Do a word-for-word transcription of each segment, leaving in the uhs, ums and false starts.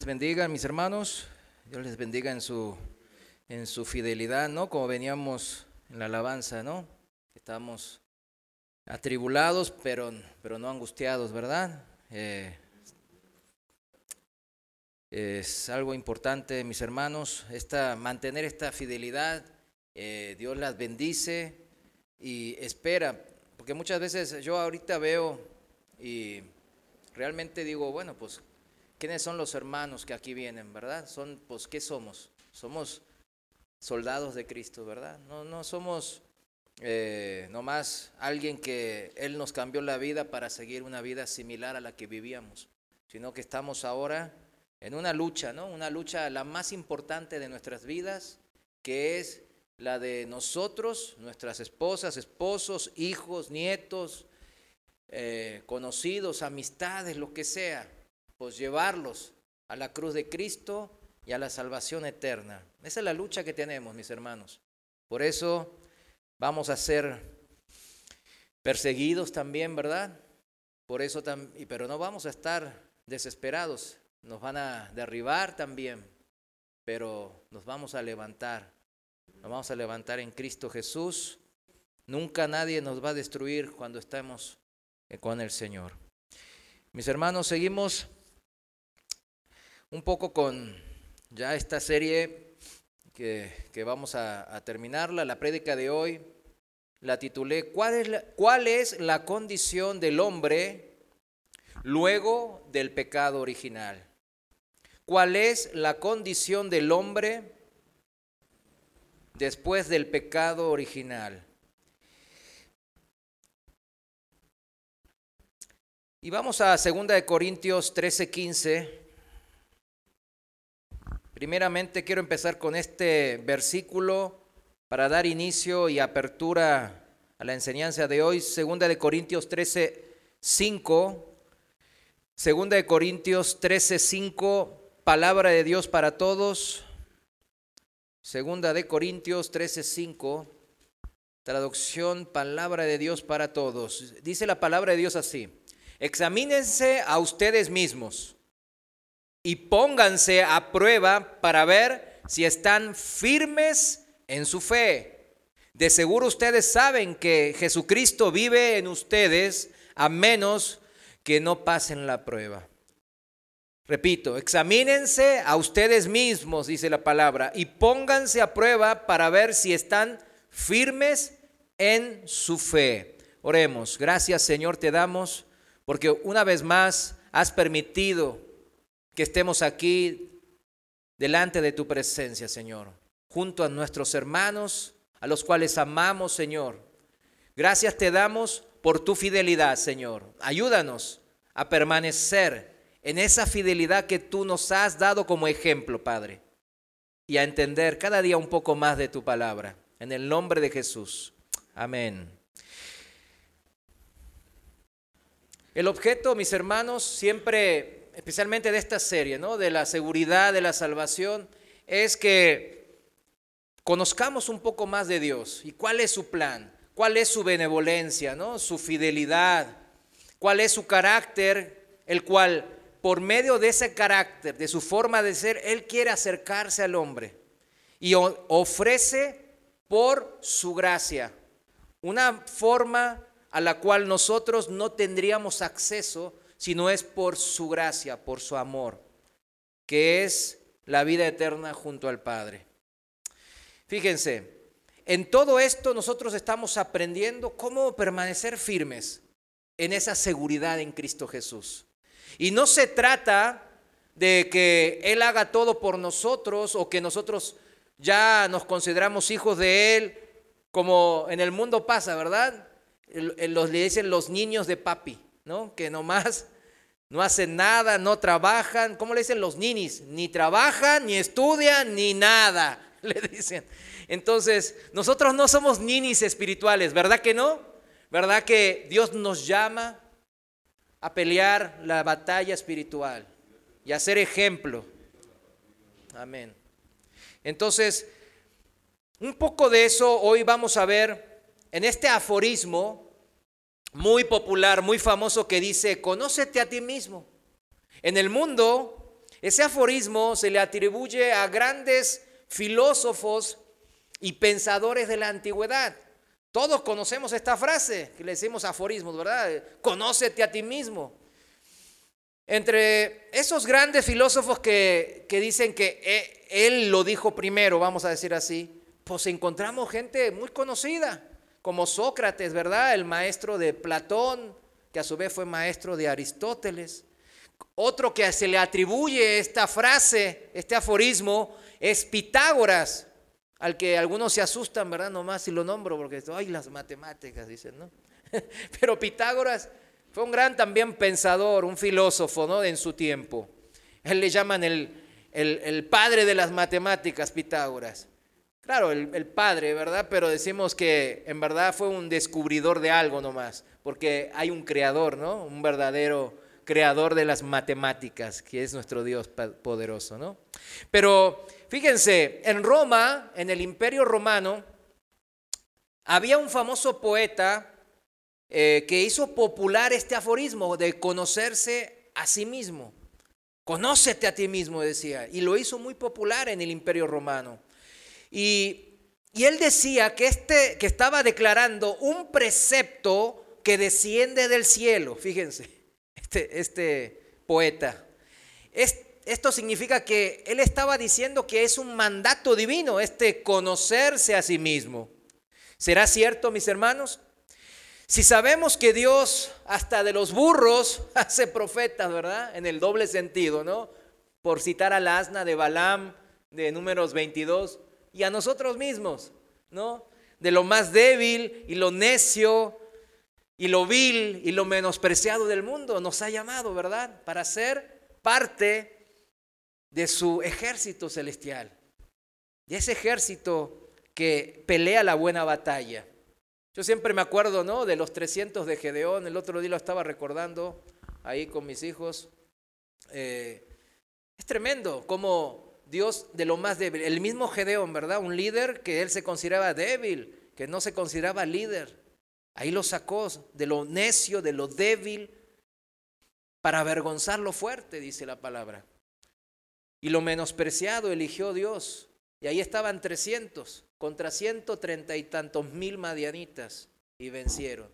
bendiga, mis hermanos. Dios les bendiga en su, en su fidelidad, ¿no? Como veníamos en la alabanza, ¿no? Estamos atribulados, pero, pero no angustiados, ¿verdad? Eh, es algo importante, mis hermanos, esta, mantener esta fidelidad. Eh, Dios las bendice y espera, porque muchas veces yo ahorita veo y realmente digo, bueno, pues, ¿quiénes son los hermanos que aquí vienen, verdad? Son, pues, ¿qué somos? Somos soldados de Cristo, ¿verdad? No, no somos eh, nomás alguien que Él nos cambió la vida para seguir una vida similar a la que vivíamos, sino que estamos ahora en una lucha, ¿no? Una lucha la más importante de nuestras vidas, que es la de nosotros, nuestras esposas, esposos, hijos, nietos, eh, conocidos, amistades, lo que sea, pues llevarlos a la cruz de Cristo y a la salvación eterna. Esa es la lucha que tenemos, mis hermanos. Por eso vamos a ser perseguidos también, ¿verdad? Por eso, tam- pero no vamos a estar desesperados. Nos van a derribar también, pero nos vamos a levantar. Nos vamos a levantar en Cristo Jesús. Nunca nadie nos va a destruir cuando estemos con el Señor. Mis hermanos, seguimos un poco con ya esta serie que, que vamos a, a terminarla. La prédica de hoy la titulé ¿Cuál es la, ¿Cuál es la condición del hombre luego del pecado original? ¿Cuál es la condición del hombre después del pecado original? Y vamos a segunda de Corintios trece, quince. Primeramente quiero empezar con este versículo para dar inicio y apertura a la enseñanza de hoy. segunda de Corintios trece, cinco. segunda de Corintios trece, cinco, palabra de Dios para todos. segunda de Corintios trece, cinco, traducción palabra de Dios para todos. Dice la palabra de Dios así: examínense a ustedes mismos y pónganse a prueba para ver si están firmes en su fe. De seguro ustedes saben que Jesucristo vive en ustedes, a menos que no pasen la prueba. Repito, examínense a ustedes mismos, dice la palabra, y pónganse a prueba para ver si están firmes en su fe. Oremos. Gracias, Señor, te damos, porque una vez más has permitido que estemos aquí delante de tu presencia, Señor, junto a nuestros hermanos, a los cuales amamos, Señor. Gracias te damos por tu fidelidad, Señor. Ayúdanos a permanecer en esa fidelidad que tú nos has dado como ejemplo, Padre, y a entender cada día un poco más de tu palabra. En el nombre de Jesús. Amén. El objeto, mis hermanos, siempre, especialmente de esta serie, ¿no?, de la seguridad de la salvación, es que conozcamos un poco más de Dios y cuál es su plan, cuál es su benevolencia, ¿no?, su fidelidad, cuál es su carácter, el cual por medio de ese carácter, de su forma de ser, Él quiere acercarse al hombre y ofrece por su gracia una forma a la cual nosotros no tendríamos acceso si no es por su gracia, por su amor, que es la vida eterna junto al Padre. Fíjense, en todo esto nosotros estamos aprendiendo cómo permanecer firmes en esa seguridad en Cristo Jesús. Y no se trata de que Él haga todo por nosotros o que nosotros ya nos consideramos hijos de Él, como en el mundo pasa, ¿verdad? Los, le dicen los niños de papi, ¿no? Que nomás no hacen nada, no trabajan. ¿Cómo le dicen los ninis? Ni trabajan, ni estudian, ni nada, le dicen. Entonces, nosotros no somos ninis espirituales, ¿verdad que no? ¿Verdad que Dios nos llama a pelear la batalla espiritual y a ser ejemplo? Amén. Entonces, un poco de eso hoy vamos a ver en este aforismo muy popular, muy famoso, que dice: conócete a ti mismo. En el mundo Ese aforismo se le atribuye a grandes filósofos y pensadores de la antigüedad. Todos conocemos esta frase, que le decimos aforismos, ¿verdad? Conócete a ti mismo. Entre esos grandes filósofos que, que dicen que él lo dijo primero, vamos a decir así, pues encontramos gente muy conocida, como Sócrates, ¿verdad? El maestro de Platón, que a su vez fue maestro de Aristóteles. Otro que se le atribuye esta frase, este aforismo, es Pitágoras, al que algunos se asustan, ¿verdad? Nomás si lo nombro, porque, ay, las matemáticas, dicen, ¿no? Pero Pitágoras fue un gran también pensador, un filósofo, ¿no? En su tiempo. Él le llaman el, el, el padre de las matemáticas, Pitágoras. Claro, el, el padre, ¿verdad? Pero decimos que en verdad fue un descubridor de algo nomás, porque hay un creador, ¿no? Un verdadero creador de las matemáticas, que es nuestro Dios poderoso, ¿no? Pero fíjense, en Roma, en el Imperio Romano, había un famoso poeta eh, que hizo popular este aforismo de conocerse a sí mismo. Conócete a ti mismo, decía, y lo hizo muy popular en el Imperio Romano. Y, y él decía que, este, que estaba declarando un precepto que desciende del cielo, fíjense. Este, este poeta. Es, esto significa que él estaba diciendo que es un mandato divino, este conocerse a sí mismo. ¿Será cierto, mis hermanos? Si sabemos que Dios hasta de los burros hace profetas, ¿verdad? En el doble sentido, ¿no? Por citar al asna de Balaam de Números veintidós, y a nosotros mismos, ¿no? De lo más débil y lo necio y lo vil y lo menospreciado del mundo, nos ha llamado, ¿verdad? Para ser parte de su ejército celestial. De ese ejército que pelea la buena batalla. Yo siempre me acuerdo, ¿no? De los trescientos de Gedeón. El otro día lo estaba recordando ahí con mis hijos. Eh, es tremendo cómo Dios de lo más débil, el mismo Gedeón, ¿verdad? Un líder que él se consideraba débil, que no se consideraba líder. Ahí lo sacó de lo necio, de lo débil, para avergonzar lo fuerte, dice la palabra. Y lo menospreciado eligió Dios. Y ahí estaban trescientos contra ciento treinta y tantos mil madianitas y vencieron.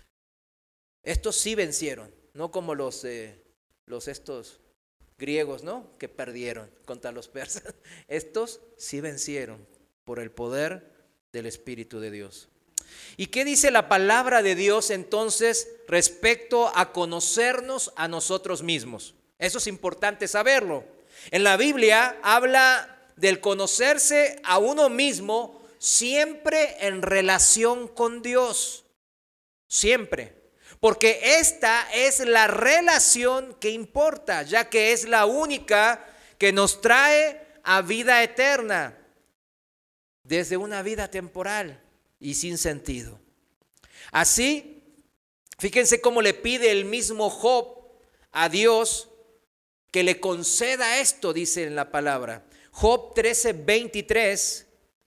Estos sí vencieron, no como los, eh, los estos griegos, ¿no? Que perdieron contra los persas. Estos sí vencieron por el poder del Espíritu de Dios. ¿Y qué dice la palabra de Dios entonces respecto a conocernos a nosotros mismos? Eso es importante saberlo. En la Biblia habla del conocerse a uno mismo siempre en relación con Dios. Siempre. Porque esta es la relación que importa, ya que es la única que nos trae a vida eterna desde una vida temporal y sin sentido. Así, fíjense cómo le pide el mismo Job a Dios que le conceda esto, dice en la palabra. Job trece, veintitrés,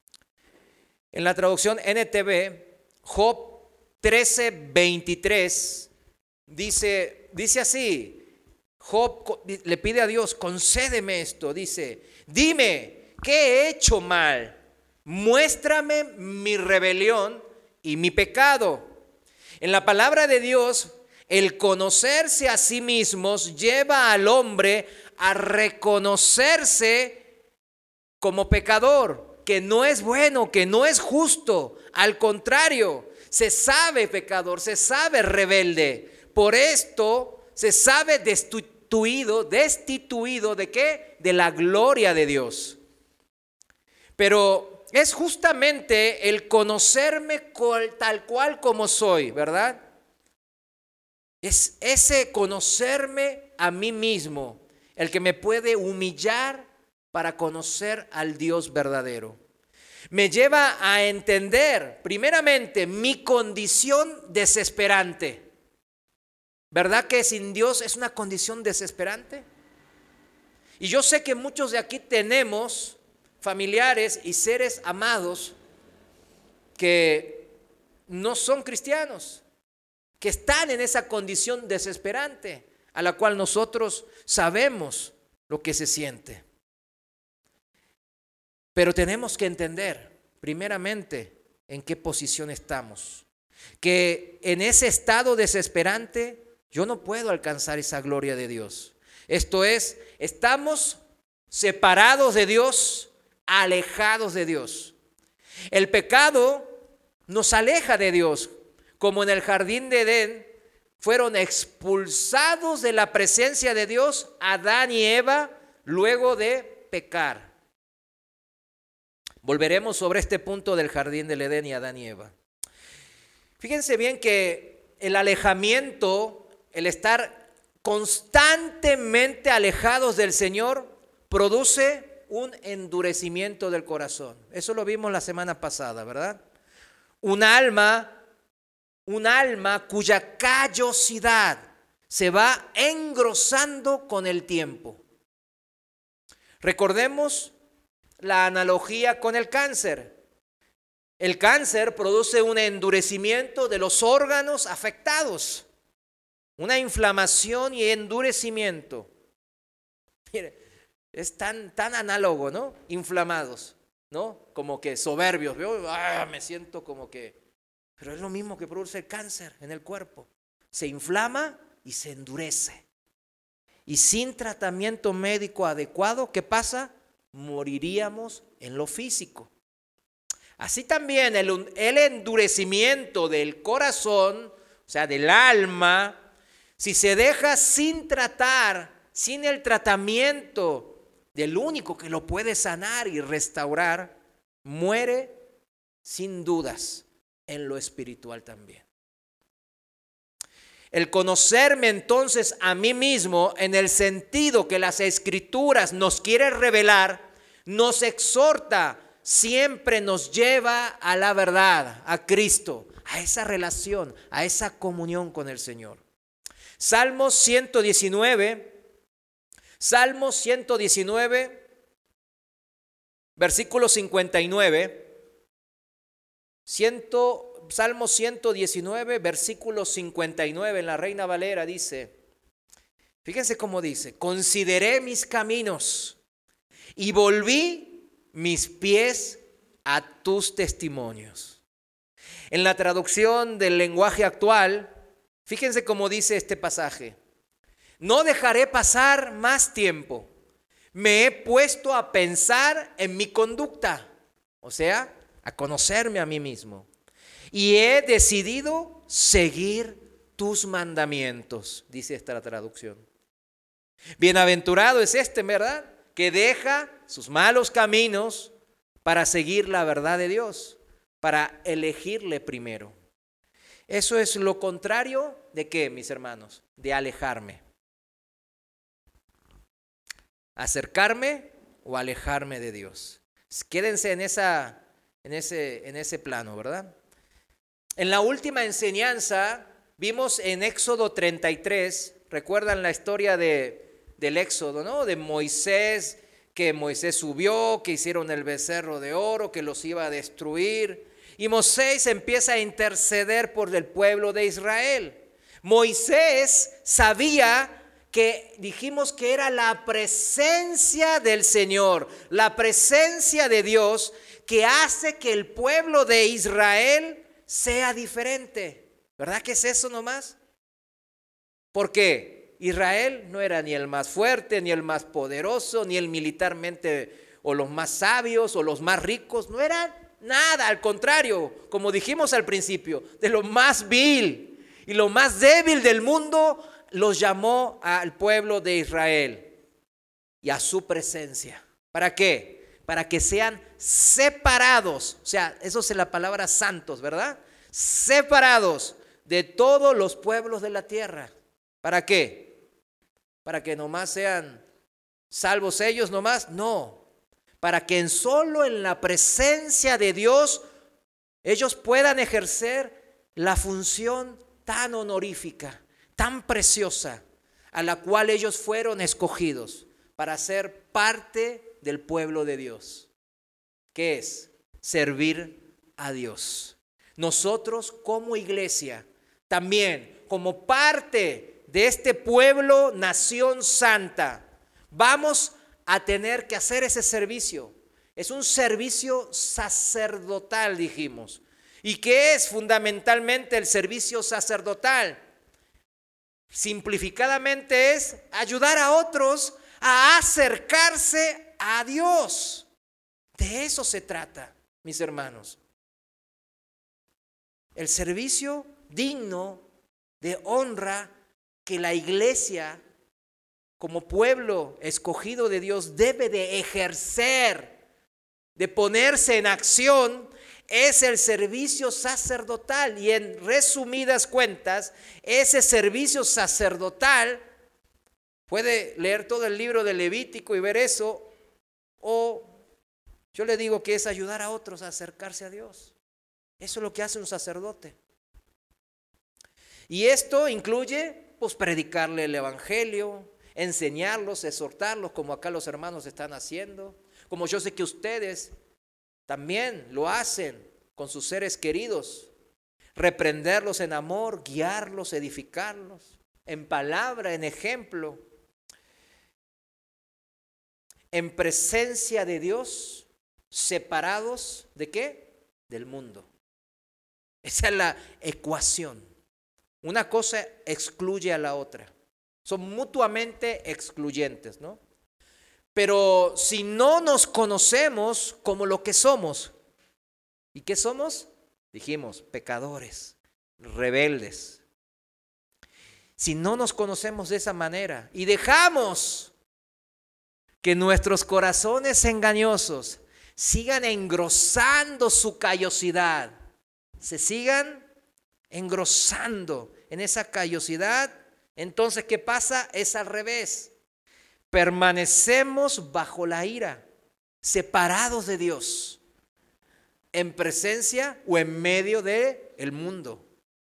en la traducción N T V, Job trece, veintitrés, dice, dice así, Job le pide a Dios, concédeme esto, dice, dime, ¿qué he hecho mal? Muéstrame mi rebelión y mi pecado. En la palabra de Dios, el conocerse a sí mismos lleva al hombre a reconocerse como pecador, que no es bueno, que no es justo. Al contrario, se sabe pecador, se sabe rebelde. Por esto se sabe destituido, destituido ¿de qué? De la gloria de Dios. Pero es justamente el conocerme tal cual como soy, ¿verdad? Es ese conocerme a mí mismo el que me puede humillar para conocer al Dios verdadero. Me lleva a entender, primeramente, mi condición desesperante. ¿Verdad que sin Dios es una condición desesperante? Y yo sé que muchos de aquí tenemos familiares y seres amados que no son cristianos, que están en esa condición desesperante a la cual nosotros sabemos lo que se siente. Pero tenemos que entender, primeramente, en qué posición estamos. Que en ese estado desesperante yo no puedo alcanzar esa gloria de Dios. Esto es, estamos separados de Dios, alejados de Dios. El pecado nos aleja de Dios, como en el jardín de Edén fueron expulsados de la presencia de Dios Adán y Eva luego de pecar. Volveremos sobre este punto del jardín del Edén y Adán y Eva. Fíjense bien que el alejamiento, el estar constantemente alejados del Señor, produce un endurecimiento del corazón. Eso lo vimos la semana pasada, ¿verdad? Un alma, un alma cuya callosidad se va engrosando con el tiempo. Recordemos la analogía con el cáncer. El cáncer produce un endurecimiento de los órganos afectados, una inflamación y endurecimiento. Mire, es tan, tan análogo, ¿no? Inflamados, ¿no? Como que soberbios. Yo ah, me siento como que... Pero es lo mismo que produce el cáncer en el cuerpo. Se inflama y se endurece. Y sin tratamiento médico adecuado, ¿qué pasa? Moriríamos en lo físico. Así también el, el endurecimiento del corazón, o sea, del alma, si se deja sin tratar, sin el tratamiento del único que lo puede sanar y restaurar, muere sin dudas en lo espiritual también. El conocerme entonces a mí mismo en el sentido que las Escrituras nos quiere revelar, nos exhorta, siempre nos lleva a la verdad, a Cristo, a esa relación, a esa comunión con el Señor. Salmos ciento diecinueve, Salmos ciento diecinueve, versículo cincuenta y nueve, ciento Salmo ciento diecinueve, versículo cincuenta y nueve en la Reina Valera dice, fíjense cómo dice, consideré mis caminos y volví mis pies a tus testimonios. En la traducción del lenguaje actual, fíjense cómo dice este pasaje, no dejaré pasar más tiempo, me he puesto a pensar en mi conducta, o sea, a conocerme a mí mismo. Y he decidido seguir tus mandamientos, dice esta traducción. Bienaventurado es este, ¿verdad? Que deja sus malos caminos para seguir la verdad de Dios, para elegirle primero. Eso es lo contrario de ¿qué, mis hermanos? De alejarme. Acercarme o alejarme de Dios. Quédense en, esa, en, ese, en ese plano, ¿verdad? En la última enseñanza vimos en Éxodo treinta y tres, recuerdan la historia de, del Éxodo, ¿no? De Moisés, que Moisés subió, que hicieron el becerro de oro, que los iba a destruir. Y Moisés empieza a interceder por el pueblo de Israel. Moisés sabía que dijimos que era la presencia del Señor, la presencia de Dios que hace que el pueblo de Israel sea diferente. ¿Verdad que es eso nomás? Porque Israel no era ni el más fuerte, ni el más poderoso, ni el militarmente, o los más sabios, o los más ricos. No eran nada, al contrario, como dijimos al principio, de lo más vil y lo más débil del mundo, los llamó al pueblo de Israel y a su presencia. ¿Para qué? Para que sean separados, o sea, eso es la palabra santos, ¿verdad? Separados de todos los pueblos de la tierra. ¿Para qué? Para que nomás sean salvos ellos nomás, no. Para que en solo en la presencia de Dios ellos puedan ejercer la función tan honorífica, tan preciosa, a la cual ellos fueron escogidos para ser parte del pueblo de Dios. ¿Qué es? Servir a Dios. Nosotros como iglesia, también como parte de este pueblo, nación santa, Vamos a tener que hacer ese servicio. Es un servicio sacerdotal, dijimos. ¿Y qué es fundamentalmente el servicio sacerdotal? Simplificadamente es ayudar a otros a acercarse a Dios. De eso se trata, mis hermanos. El servicio digno de honra que la iglesia, como pueblo escogido de Dios, debe de ejercer, de ponerse en acción, es el servicio sacerdotal. Y en resumidas cuentas, ese servicio sacerdotal, puede leer todo el libro de Levítico y ver eso, o yo le digo que es ayudar a otros a acercarse a Dios. Eso es lo que hace un sacerdote. Y esto incluye, pues, predicarle el evangelio, enseñarlos, exhortarlos, como acá los hermanos están haciendo, como yo sé que ustedes también lo hacen con sus seres queridos, reprenderlos en amor, guiarlos, edificarlos, en palabra, en ejemplo, en presencia de Dios, separados ¿de qué? Del mundo. Esa es la ecuación. Una cosa excluye a la otra. Son mutuamente excluyentes, ¿no? Pero si no nos conocemos como lo que somos, ¿y qué somos? Dijimos, pecadores, rebeldes. Si no nos conocemos de esa manera y dejamos que nuestros corazones engañosos sigan engrosando su callosidad, se sigan engrosando en esa callosidad, entonces ¿qué pasa? Es al revés. Permanecemos bajo la ira, separados de Dios, en presencia o en medio del mundo.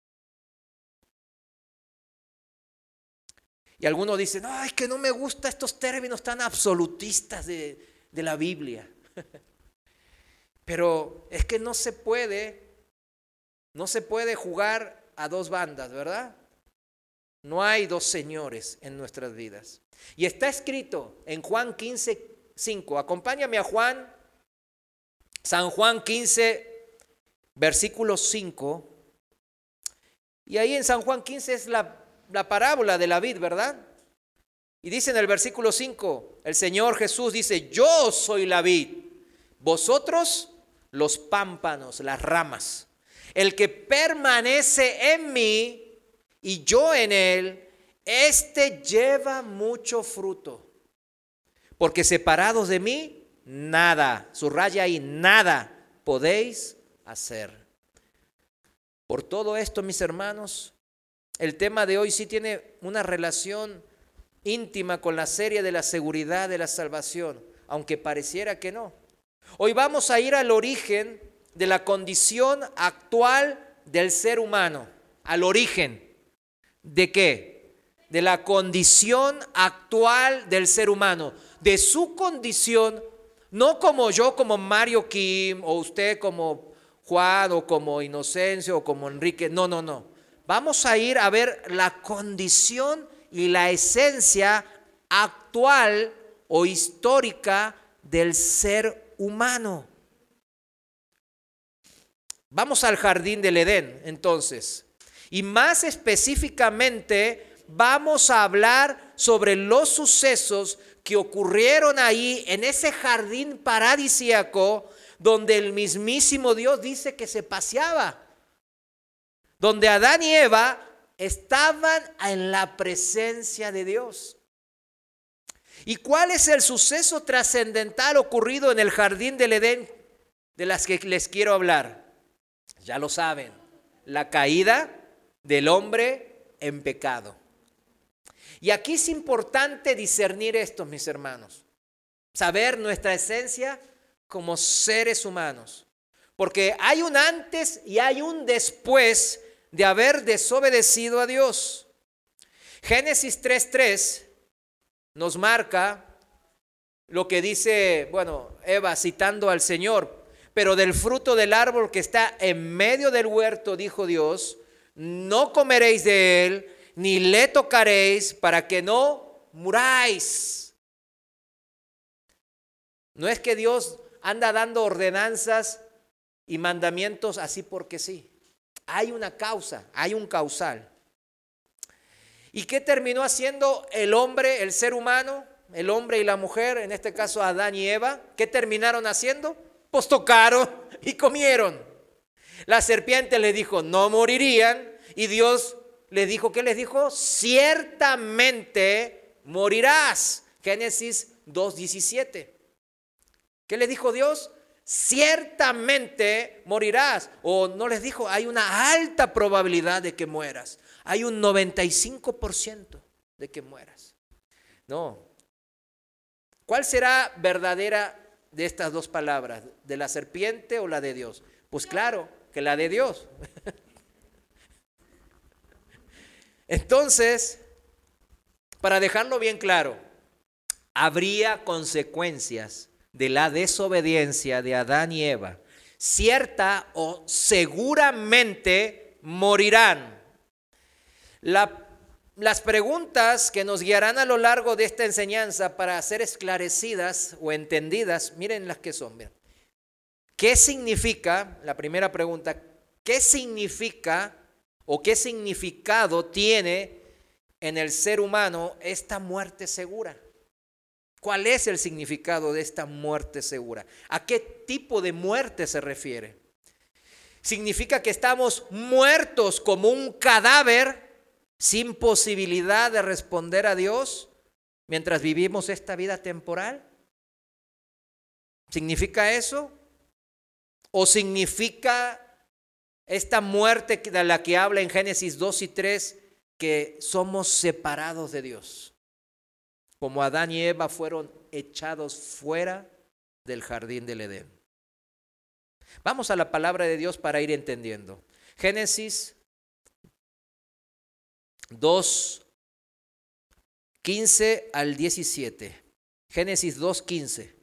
Y algunos dicen, no, es que no me gustan estos términos tan absolutistas de, de la Biblia. Pero es que no se puede, no se puede jugar a dos bandas, ¿verdad? No hay dos señores en nuestras vidas. Y está escrito en Juan quince, cinco. Acompáñame a Juan, San Juan quince, versículo cinco. Y ahí en San Juan quince es la, la parábola de la vid, ¿verdad? Y dice en el versículo cinco, el Señor Jesús dice, yo soy la vid, vosotros los pámpanos, las ramas. El que permanece en mí y yo en él, este lleva mucho fruto. Porque separados de mí, nada, subraya ahí, nada podéis hacer. Por todo esto, mis hermanos, el tema de hoy sí tiene una relación íntima con la serie de la seguridad de la salvación, aunque pareciera que no. Hoy vamos a ir al origen de la condición actual del ser humano. Al origen. ¿De qué? De la condición actual del ser humano. De su condición, no como yo, como Mario Kim, o usted como Juan, o como Inocencio, o como Enrique. No, no, no. Vamos a ir a ver la condición y la esencia actual o histórica del ser humano. Vamos al jardín del Edén, entonces. Y más específicamente vamos a hablar sobre los sucesos que ocurrieron ahí en ese jardín paradisíaco donde el mismísimo Dios dice que se paseaba. Donde Adán y Eva estaban en la presencia de Dios. ¿Y cuál es el suceso trascendental ocurrido en el jardín del Edén de las que les quiero hablar? Ya lo saben, la caída del hombre en pecado. Y aquí es importante discernir esto, mis hermanos. Saber nuestra esencia como seres humanos. Porque hay un antes y hay un después de haber desobedecido a Dios. Génesis tres tres nos marca lo que dice, bueno, Eva citando al Señor. Pero del fruto del árbol que está en medio del huerto, dijo Dios, no comeréis de él, ni le tocaréis, para que no muráis. No es que Dios anda dando ordenanzas y mandamientos así porque sí. Hay una causa, hay un causal. ¿Y qué terminó haciendo el hombre, el ser humano, el hombre y la mujer, en este caso Adán y Eva? ¿Qué terminaron haciendo? Pues tocaron y comieron. La serpiente les dijo, no morirían, y Dios les dijo, ¿qué les dijo? Ciertamente morirás. Génesis dos diecisiete. ¿Qué les dijo Dios? Ciertamente morirás. O no les dijo, hay una alta probabilidad de que mueras. Hay un noventa y cinco por ciento de que mueras. No. ¿Cuál será verdadera de estas dos palabras? ¿De la serpiente o la de Dios? Pues claro, que la de Dios. Entonces, para dejarlo bien claro, habría consecuencias de la desobediencia de Adán y Eva. Cierta o seguramente morirán. La, las preguntas que nos guiarán a lo largo de esta enseñanza para ser esclarecidas o entendidas, miren las que son. Miren. ¿Qué significa, la primera pregunta, qué significa o qué significado tiene en el ser humano esta muerte segura? ¿Cuál es el significado de esta muerte segura? ¿A qué tipo de muerte se refiere? ¿Significa que estamos muertos como un cadáver sin posibilidad de responder a Dios mientras vivimos esta vida temporal? ¿Significa eso? ¿O significa esta muerte de la que habla en Génesis dos y tres que somos separados de Dios? Como Adán y Eva fueron echados fuera del jardín del Edén. Vamos a la palabra de Dios para ir entendiendo. Génesis dos, quince al diecisiete. Génesis dos, quince.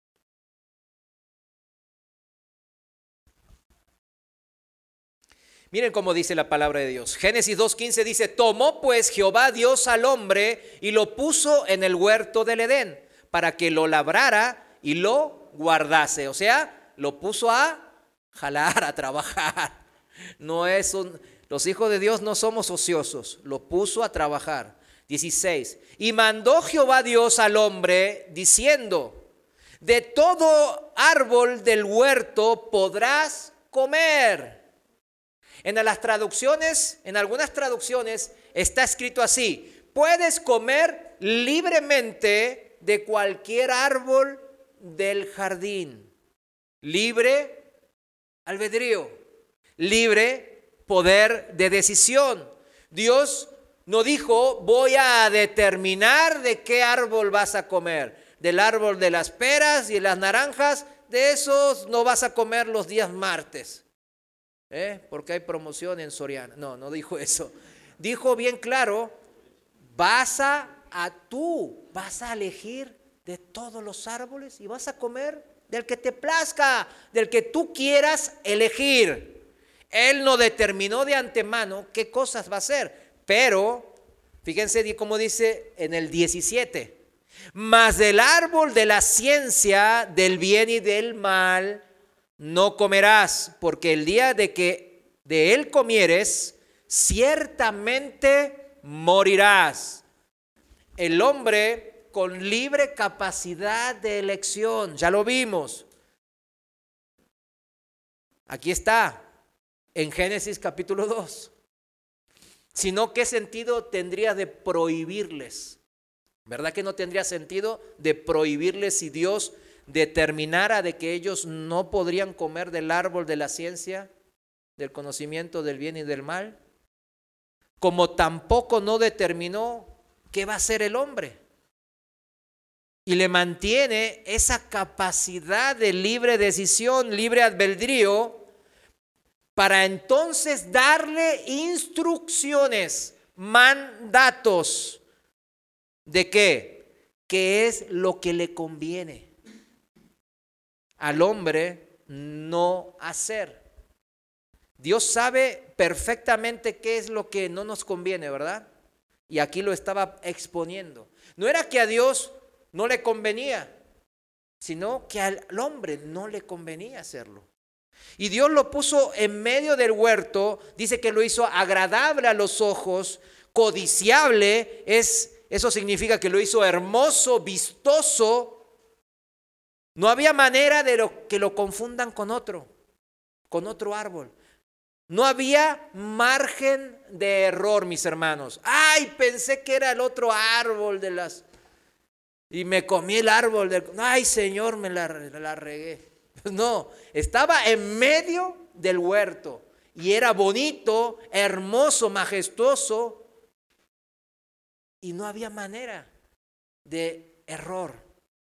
Miren cómo dice la palabra de Dios. Génesis dos quince dice, tomó pues Jehová Dios al hombre y lo puso en el huerto del Edén para que lo labrara y lo guardase. O sea, lo puso a jalar, a trabajar. No es un, los hijos de Dios no somos ociosos, lo puso a trabajar. dieciséis. Y mandó Jehová Dios al hombre diciendo, de todo árbol del huerto podrás comer. En las traducciones, en algunas traducciones está escrito así, puedes comer libremente de cualquier árbol del jardín. Libre albedrío, libre poder de decisión. Dios no dijo, voy a determinar de qué árbol vas a comer. Del árbol de las peras y de las naranjas, de esos no vas a comer los días martes. ¿Eh? Porque hay promoción en Soriana. No, no dijo eso. Dijo bien claro, vas a, a tú, vas a elegir de todos los árboles y vas a comer del que te plazca, del que tú quieras elegir. Él no determinó de antemano qué cosas va a hacer, pero fíjense cómo dice en el diecisiete, mas del árbol de la ciencia del bien y del mal no comerás, porque el día de que de él comieres, ciertamente morirás. El hombre con libre capacidad de elección, ya lo vimos. Aquí está, en Génesis capítulo dos. Si no, ¿qué sentido tendría de prohibirles? ¿Verdad que no tendría sentido de prohibirles si Dios determinara de que ellos no podrían comer del árbol de la ciencia, del conocimiento del bien y del mal? Como tampoco no determinó qué va a hacer el hombre. Y le mantiene esa capacidad de libre decisión, libre albedrío, para entonces darle instrucciones, mandatos de qué, qué es lo que le conviene al hombre no hacer. Dios sabe perfectamente qué es lo que no nos conviene, ¿verdad? Y aquí lo estaba exponiendo. No era que a Dios no le convenía, sino que al hombre no le convenía hacerlo. Y Dios lo puso en medio del huerto, dice que lo hizo agradable a los ojos, codiciable, es, eso significa que lo hizo hermoso, vistoso. No había manera de lo, que lo confundan con otro, con otro árbol. No había margen de error, mis hermanos. Ay, pensé que era el otro árbol de las... Y me comí el árbol del... Ay, Señor, me la, la regué. No, estaba en medio del huerto. Y era bonito, hermoso, majestuoso. Y no había manera de error.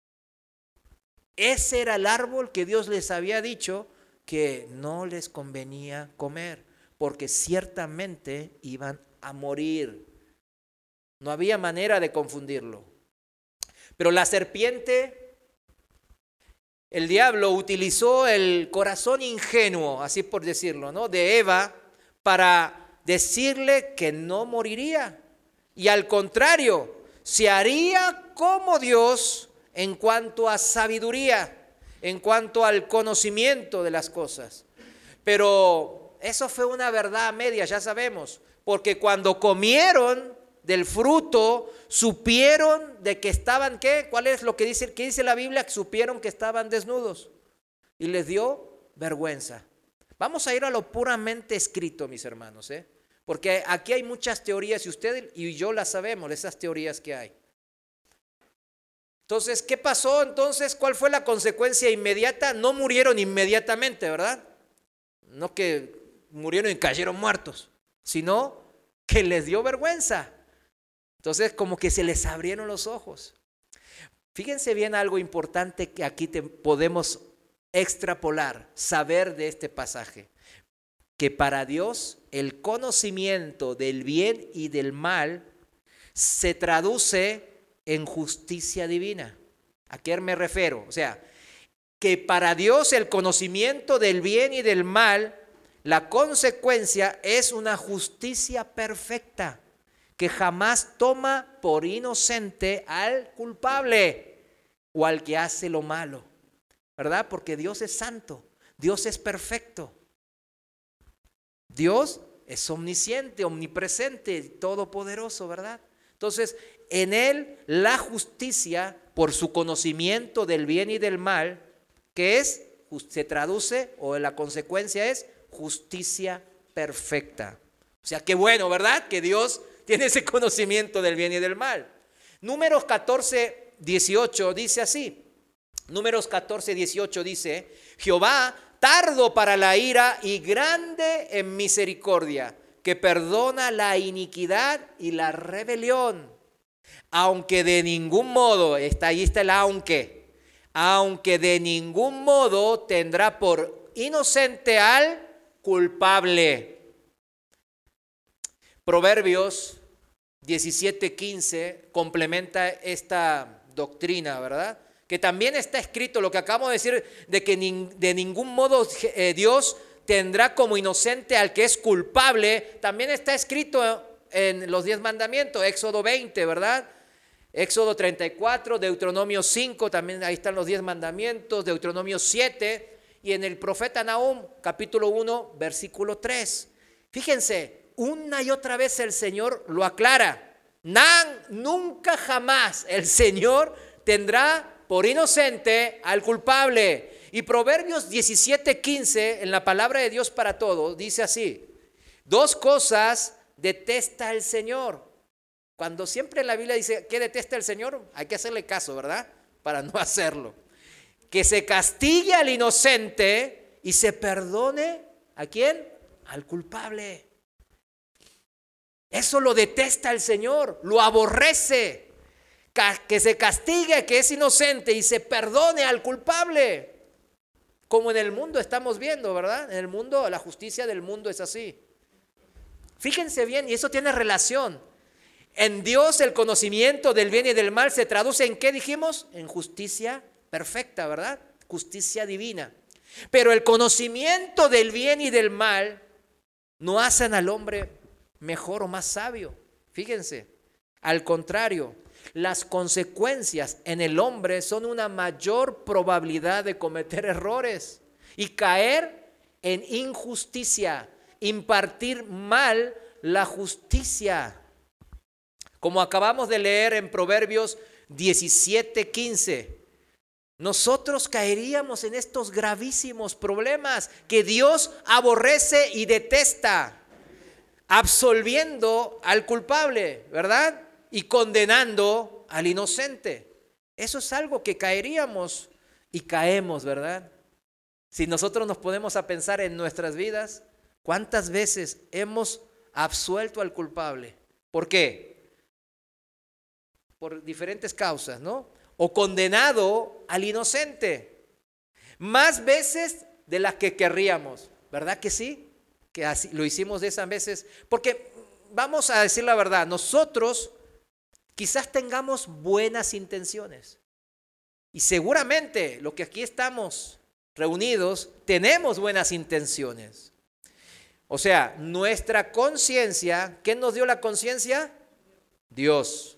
Ese era el árbol que Dios les había dicho que no les convenía comer, porque ciertamente iban a morir. No había manera de confundirlo. Pero la serpiente, el diablo, utilizó el corazón ingenuo, así por decirlo, ¿no?, de Eva para decirle que no moriría. Y al contrario, se haría como Dios en cuanto a sabiduría, en cuanto al conocimiento de las cosas. Pero eso fue una verdad a medias, ya sabemos, porque cuando comieron del fruto, supieron de que estaban, ¿qué? ¿Cuál es lo que dice, qué dice la Biblia? Que supieron que estaban desnudos y les dio vergüenza. Vamos a ir a lo puramente escrito, mis hermanos, ¿eh? Porque aquí hay muchas teorías y usted y yo las sabemos, esas teorías que hay. Entonces, ¿qué pasó entonces? ¿Cuál fue la consecuencia inmediata? No murieron inmediatamente, ¿verdad? No que murieron y cayeron muertos, sino que les dio vergüenza. Entonces, como que se les abrieron los ojos. Fíjense bien algo importante que aquí te podemos extrapolar, saber de este pasaje. Que para Dios el conocimiento del bien y del mal se traduce en justicia divina. ¿A qué me refiero? O sea, que para Dios el conocimiento del bien y del mal, la consecuencia es una justicia perfecta, que jamás toma por inocente al culpable o al que hace lo malo, ¿verdad? Porque Dios es santo, Dios es perfecto. Dios es omnisciente, omnipresente, todopoderoso, ¿verdad? Entonces, en Él la justicia, por su conocimiento del bien y del mal, que es, se traduce, o la consecuencia es justicia perfecta. O sea, qué bueno, ¿verdad? Que Dios tiene ese conocimiento del bien y del mal. Números catorce, dieciocho dice así. Números catorce, dieciocho dice, Jehová tardo para la ira y grande en misericordia, que perdona la iniquidad y la rebelión, aunque de ningún modo, está ahí está el aunque, aunque de ningún modo tendrá por inocente al culpable. Proverbios diecisiete quince complementa esta doctrina, ¿verdad? Que también está escrito lo que acabo de decir, de que de ningún modo eh, Dios tendrá como inocente al que es culpable. También está escrito en los diez mandamientos, Éxodo veinte, ¿verdad? Éxodo treinta y cuatro, Deuteronomio cinco, también ahí están los diez mandamientos, Deuteronomio siete, y en el profeta Nahum, capítulo uno, versículo tres. Fíjense, una y otra vez el Señor lo aclara. Nan, nunca jamás el Señor tendrá por inocente al culpable. Y Proverbios diecisiete quince, en la palabra de Dios para todos, dice así: dos cosas detesta el Señor. Cuando siempre en la Biblia dice ¿qué detesta el Señor? Hay que hacerle caso, ¿verdad? Para no hacerlo. Que se castigue al inocente y se perdone ¿a quién? Al culpable. Eso lo detesta el Señor, lo aborrece. Que se castigue que es inocente y se perdone al culpable. Como en el mundo estamos viendo, ¿verdad? En el mundo, la justicia del mundo es así. Fíjense bien, y eso tiene relación. En Dios el conocimiento del bien y del mal se traduce en ¿qué dijimos? En justicia perfecta, ¿verdad? Justicia divina. Pero el conocimiento del bien y del mal no hacen al hombre mejor o más sabio. Fíjense, al contrario, las consecuencias en el hombre son una mayor probabilidad de cometer errores y caer en injusticia, impartir mal la justicia. Como acabamos de leer en Proverbios diecisiete quince, nosotros caeríamos en estos gravísimos problemas que Dios aborrece y detesta, absolviendo al culpable, ¿verdad? Y condenando al inocente. Eso es algo que caeríamos y caemos, ¿verdad? Si nosotros nos ponemos a pensar en nuestras vidas, ¿cuántas veces hemos absuelto al culpable? ¿Por qué? Por diferentes causas, ¿no? O condenado al inocente. Más veces de las que querríamos, ¿verdad que sí? Que así lo hicimos de esas veces. Porque vamos a decir la verdad, nosotros quizás tengamos buenas intenciones. Y seguramente los que aquí estamos reunidos tenemos buenas intenciones. O sea, nuestra conciencia, ¿quién nos dio la conciencia? Dios.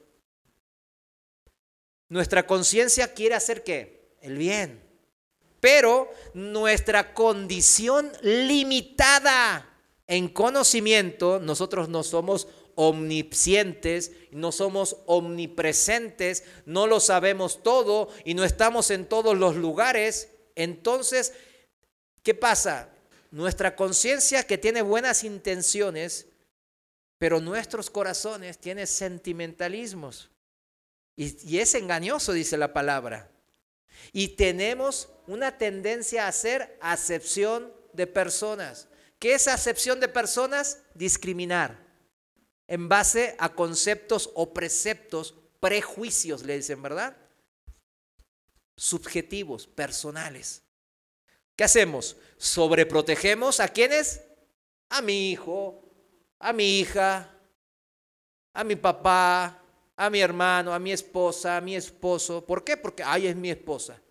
Nuestra conciencia quiere hacer ¿qué? El bien. Pero nuestra condición limitada en conocimiento, nosotros no somos omniscientes, no somos omnipresentes, no lo sabemos todo y no estamos en todos los lugares. Entonces, ¿qué pasa? Nuestra conciencia que tiene buenas intenciones, pero nuestros corazones tienen sentimentalismos. Y, y es engañoso, dice la palabra. Y tenemos una tendencia a hacer acepción de personas. ¿Qué es acepción de personas? Discriminar en base a conceptos o preceptos, prejuicios, le dicen, ¿verdad? Subjetivos, personales. ¿Qué hacemos? Sobreprotegemos ¿a quiénes? A mi hijo, a mi hija, a mi papá, a mi hermano, a mi esposa, a mi esposo. ¿Por qué? Porque ay, es mi esposa.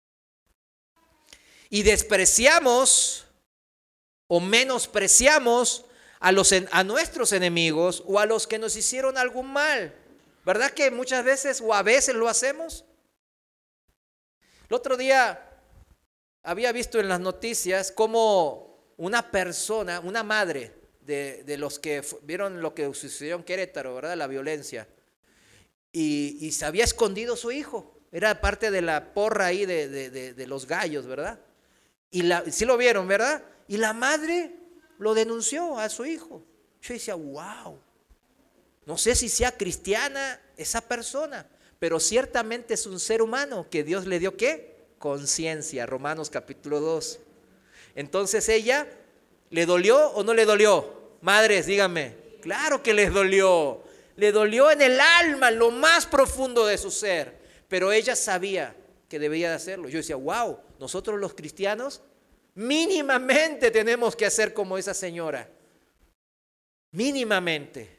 Y despreciamos o menospreciamos a, los, a nuestros enemigos o a los que nos hicieron algún mal. ¿Verdad que muchas veces o a veces lo hacemos? El otro día había visto en las noticias cómo una persona, una madre de, de los que vieron lo que sucedió en Querétaro, ¿verdad? La violencia. Y, y se había escondido su hijo. Era parte de la porra ahí de, de, de, de los gallos, ¿verdad? Y la, sí lo vieron, ¿verdad? Y la madre lo denunció a su hijo. Yo decía, wow. No sé si sea cristiana esa persona, pero ciertamente es un ser humano que Dios le dio ¿qué? Conciencia, Romanos capítulo dos. Entonces ella, ¿le dolió o no le dolió? Madres, díganme. Claro que les dolió. Le dolió en el alma, lo más profundo de su ser. Pero ella sabía que debía de hacerlo. Yo decía, wow, nosotros los cristianos mínimamente tenemos que hacer como esa señora. Mínimamente.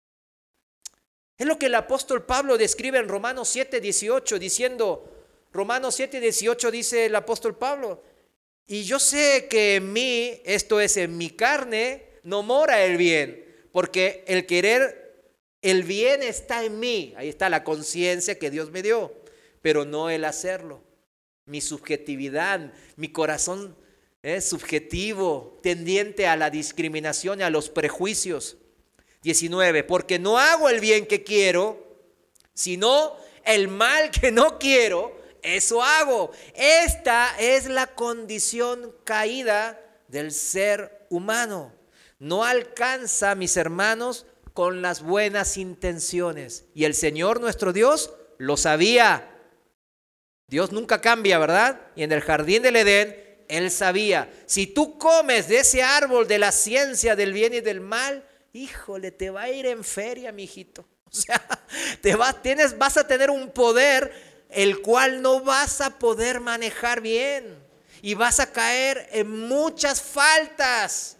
Es lo que el apóstol Pablo describe en Romanos siete dieciocho, diciendo, Romanos siete dieciocho dice el apóstol Pablo, y yo sé que en mí, esto es en mi carne, no mora el bien, porque el querer el bien está en mí, ahí está la conciencia que Dios me dio, pero no el hacerlo. Mi subjetividad, mi corazón es subjetivo, tendiente a la discriminación y a los prejuicios. diecinueve, porque no hago el bien que quiero, sino el mal que no quiero, eso hago. Esta es la condición caída del ser humano. No alcanza, mis hermanos, con las buenas intenciones. Y el Señor nuestro Dios lo sabía. Dios nunca cambia, ¿verdad? Y en el jardín del Edén, Él sabía. Si tú comes de ese árbol de la ciencia del bien y del mal, híjole, te va a ir en feria, mijito. O sea, te va, tienes, vas a tener un poder el cual no vas a poder manejar bien. Y vas a caer en muchas faltas.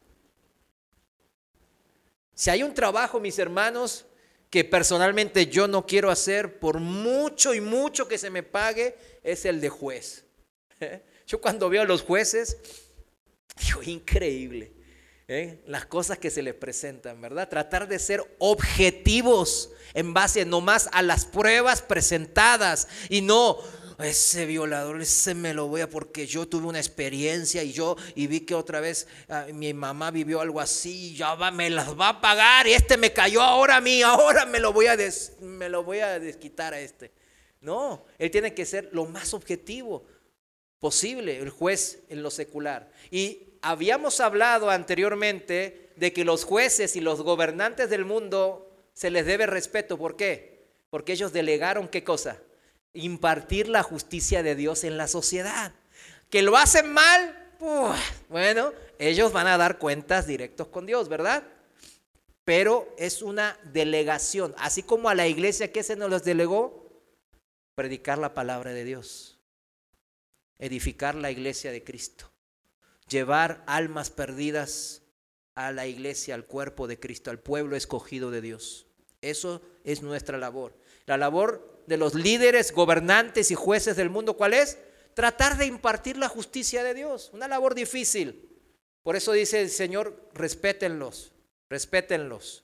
Si hay un trabajo, mis hermanos, que personalmente yo no quiero hacer por mucho y mucho que se me pague, es el de juez. Yo cuando veo a los jueces, digo, increíble. ¿Eh? Las cosas que se les presentan, ¿verdad? Tratar de ser objetivos en base nomás a las pruebas presentadas y no, ese violador, ese me lo voy a porque yo tuve una experiencia y yo y vi que otra vez uh, mi mamá vivió algo así, ya va, me las va a pagar y este me cayó ahora a mí, ahora me lo voy a des, me lo voy a desquitar a este. No, él tiene que ser lo más objetivo posible, el juez en lo secular. Y habíamos hablado anteriormente de que los jueces y los gobernantes del mundo se les debe respeto. ¿Por qué? Porque ellos delegaron, ¿qué cosa? Impartir la justicia de Dios en la sociedad. Que lo hacen mal, uf, bueno, ellos van a dar cuentas directos con Dios, ¿verdad? Pero es una delegación, así como a la iglesia, ¿qué se nos los delegó? Predicar la palabra de Dios, edificar la iglesia de Cristo, llevar almas perdidas a la iglesia, al cuerpo de Cristo, al pueblo escogido de Dios. Eso es nuestra labor. La labor de los líderes, gobernantes y jueces del mundo, ¿cuál es? Tratar de impartir la justicia de Dios. Una labor difícil. Por eso dice el Señor, respétenlos, respétenlos.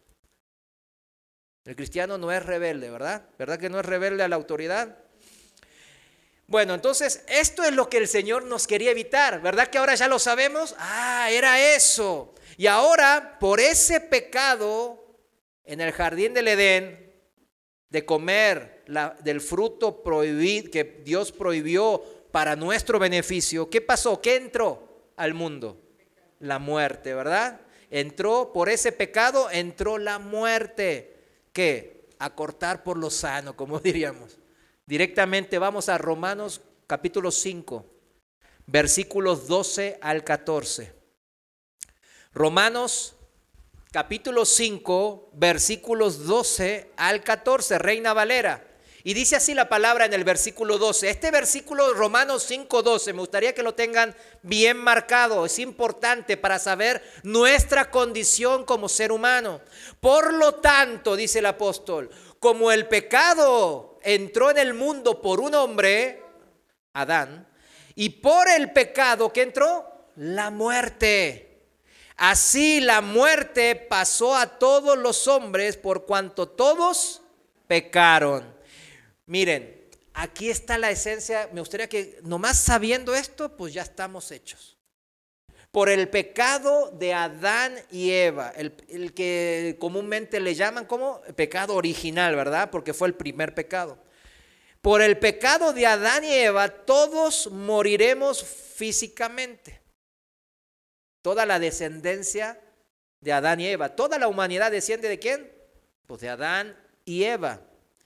El cristiano no es rebelde, ¿verdad? ¿Verdad que no es rebelde a la autoridad? Bueno, entonces esto es lo que el Señor nos quería evitar, ¿verdad que ahora ya lo sabemos? Ah, era eso. Y ahora, por ese pecado en el jardín del Edén, de comer la, del fruto prohibido que Dios prohibió para nuestro beneficio, ¿qué pasó? ¿Qué entró al mundo? La muerte, ¿verdad? Entró por ese pecado, entró la muerte. ¿Qué? A cortar por lo sano, como diríamos. Directamente vamos a Romanos capítulo cinco, versículos doce al catorce. Romanos capítulo cinco, versículos doce al catorce, Reina Valera. Y dice así la palabra en el versículo doce. Este versículo, Romanos cinco, doce, me gustaría que lo tengan bien marcado. Es importante para saber nuestra condición como ser humano. Por lo tanto, dice el apóstol, como el pecado entró en el mundo por un hombre, Adán, y por el pecado que entró, la muerte. Así la muerte pasó a todos los hombres por cuanto todos pecaron. Miren, aquí está la esencia. Me gustaría que nomás sabiendo esto, pues ya estamos hechos. Por el pecado de Adán y Eva, el, el que comúnmente le llaman como pecado original, ¿verdad? Porque fue el primer pecado. Por el pecado de Adán y Eva, todos moriremos físicamente. Toda la descendencia de Adán y Eva, toda la humanidad desciende ¿de quién? Pues de Adán y Eva.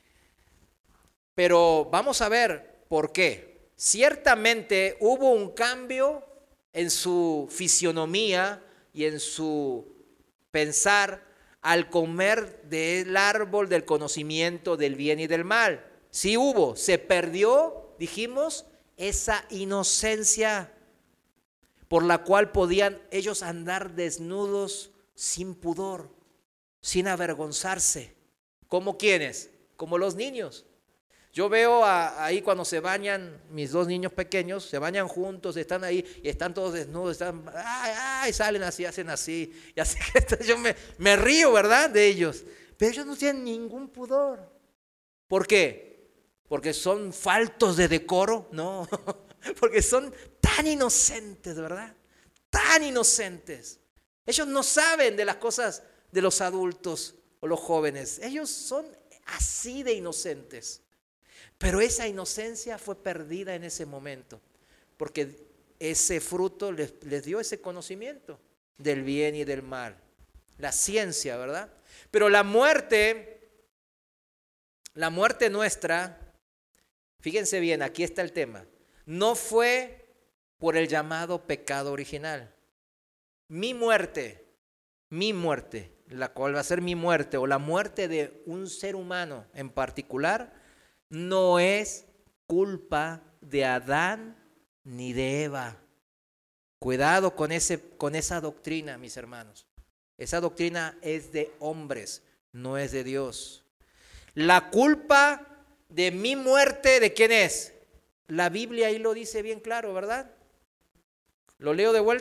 Pero vamos a ver por qué. Ciertamente hubo un cambio en su fisionomía y en su pensar al comer del árbol del conocimiento del bien y del mal. Sí hubo, se perdió, dijimos, esa inocencia por la cual podían ellos andar desnudos sin pudor, sin avergonzarse. ¿Cómo quiénes? Como los niños. Yo veo a, ahí cuando se bañan mis dos niños pequeños, se bañan juntos, están ahí y están todos desnudos, están, ay, ay, salen así, hacen así. Y así que yo me, me río, ¿verdad? De ellos. Pero ellos no tienen ningún pudor. ¿Por qué? ¿Porque son faltos de decoro? No, porque son tan inocentes, ¿verdad? Tan inocentes. Ellos no saben de las cosas de los adultos o los jóvenes. Ellos son así de inocentes. Pero esa inocencia fue perdida en ese momento, porque ese fruto les, les dio ese conocimiento del bien y del mal, la ciencia, ¿verdad? Pero la muerte, la muerte nuestra, fíjense bien, aquí está el tema, no fue por el llamado pecado original. Mi muerte, mi muerte, la cual va a ser mi muerte o la muerte de un ser humano en particular, no es culpa de Adán ni de Eva. Cuidado con, ese, con esa doctrina, mis hermanos. Esa doctrina es de hombres, no es de Dios. La culpa de mi muerte, ¿de quién es? La Biblia ahí lo dice bien claro, ¿verdad? Lo leo de vuelta.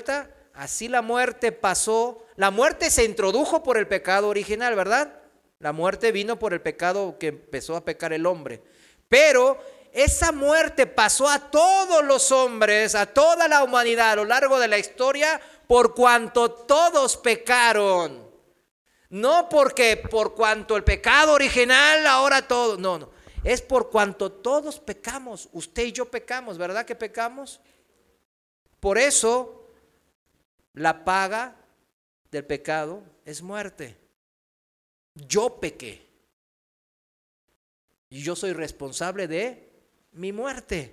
así la muerte pasó. La muerte se introdujo por el pecado original, ¿verdad? La muerte vino por el pecado que empezó a pecar el hombre. Pero esa muerte pasó a todos los hombres, a toda la humanidad a lo largo de la historia, por cuanto todos pecaron. No porque por cuanto el pecado original ahora todo, no, no. Es por cuanto todos pecamos. Usted y yo pecamos, ¿verdad que pecamos? Por eso la paga del pecado es muerte. Yo pequé y yo soy responsable de mi muerte.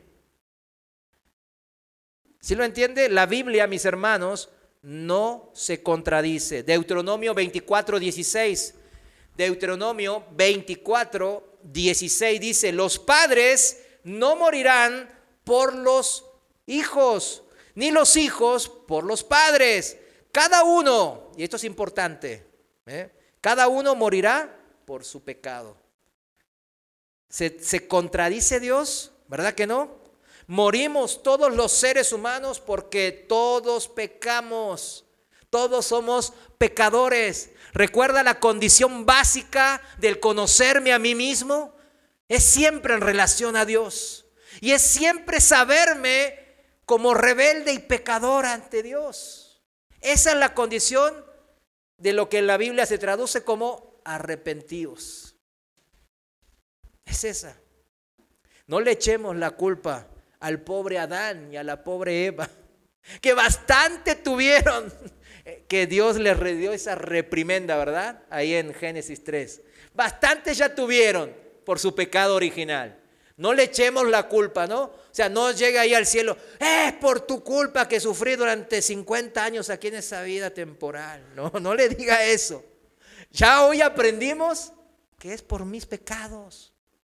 ¿Sí lo entiende? La Biblia, mis hermanos, no se contradice. Deuteronomio veinticuatro, dieciséis. Deuteronomio veinticuatro, dieciséis dice: los padres no morirán por los hijos, ni los hijos por los padres. Cada uno, y esto es importante, ¿eh? Cada uno morirá por su pecado. ¿Se, se contradice Dios? ¿Verdad que no? Morimos todos los seres humanos porque todos pecamos. Todos somos pecadores. ¿Recuerda la condición básica del conocerme a mí mismo? Es siempre en relación a Dios. Y es siempre saberme como rebelde y pecador ante Dios. Esa es la condición de lo que en la Biblia se traduce como arrepentidos. Es esa. No le echemos la culpa al pobre Adán y a la pobre Eva, que bastante tuvieron, que Dios les dio esa reprimenda, ¿verdad? Ahí en Génesis tres. Bastante ya tuvieron por su pecado original. No le echemos la culpa, ¿no? O sea, no llegue ahí al cielo, es por tu culpa que sufrí durante cincuenta años aquí en esa vida temporal. No, no le diga eso. Ya hoy aprendimos que es por mis pecados.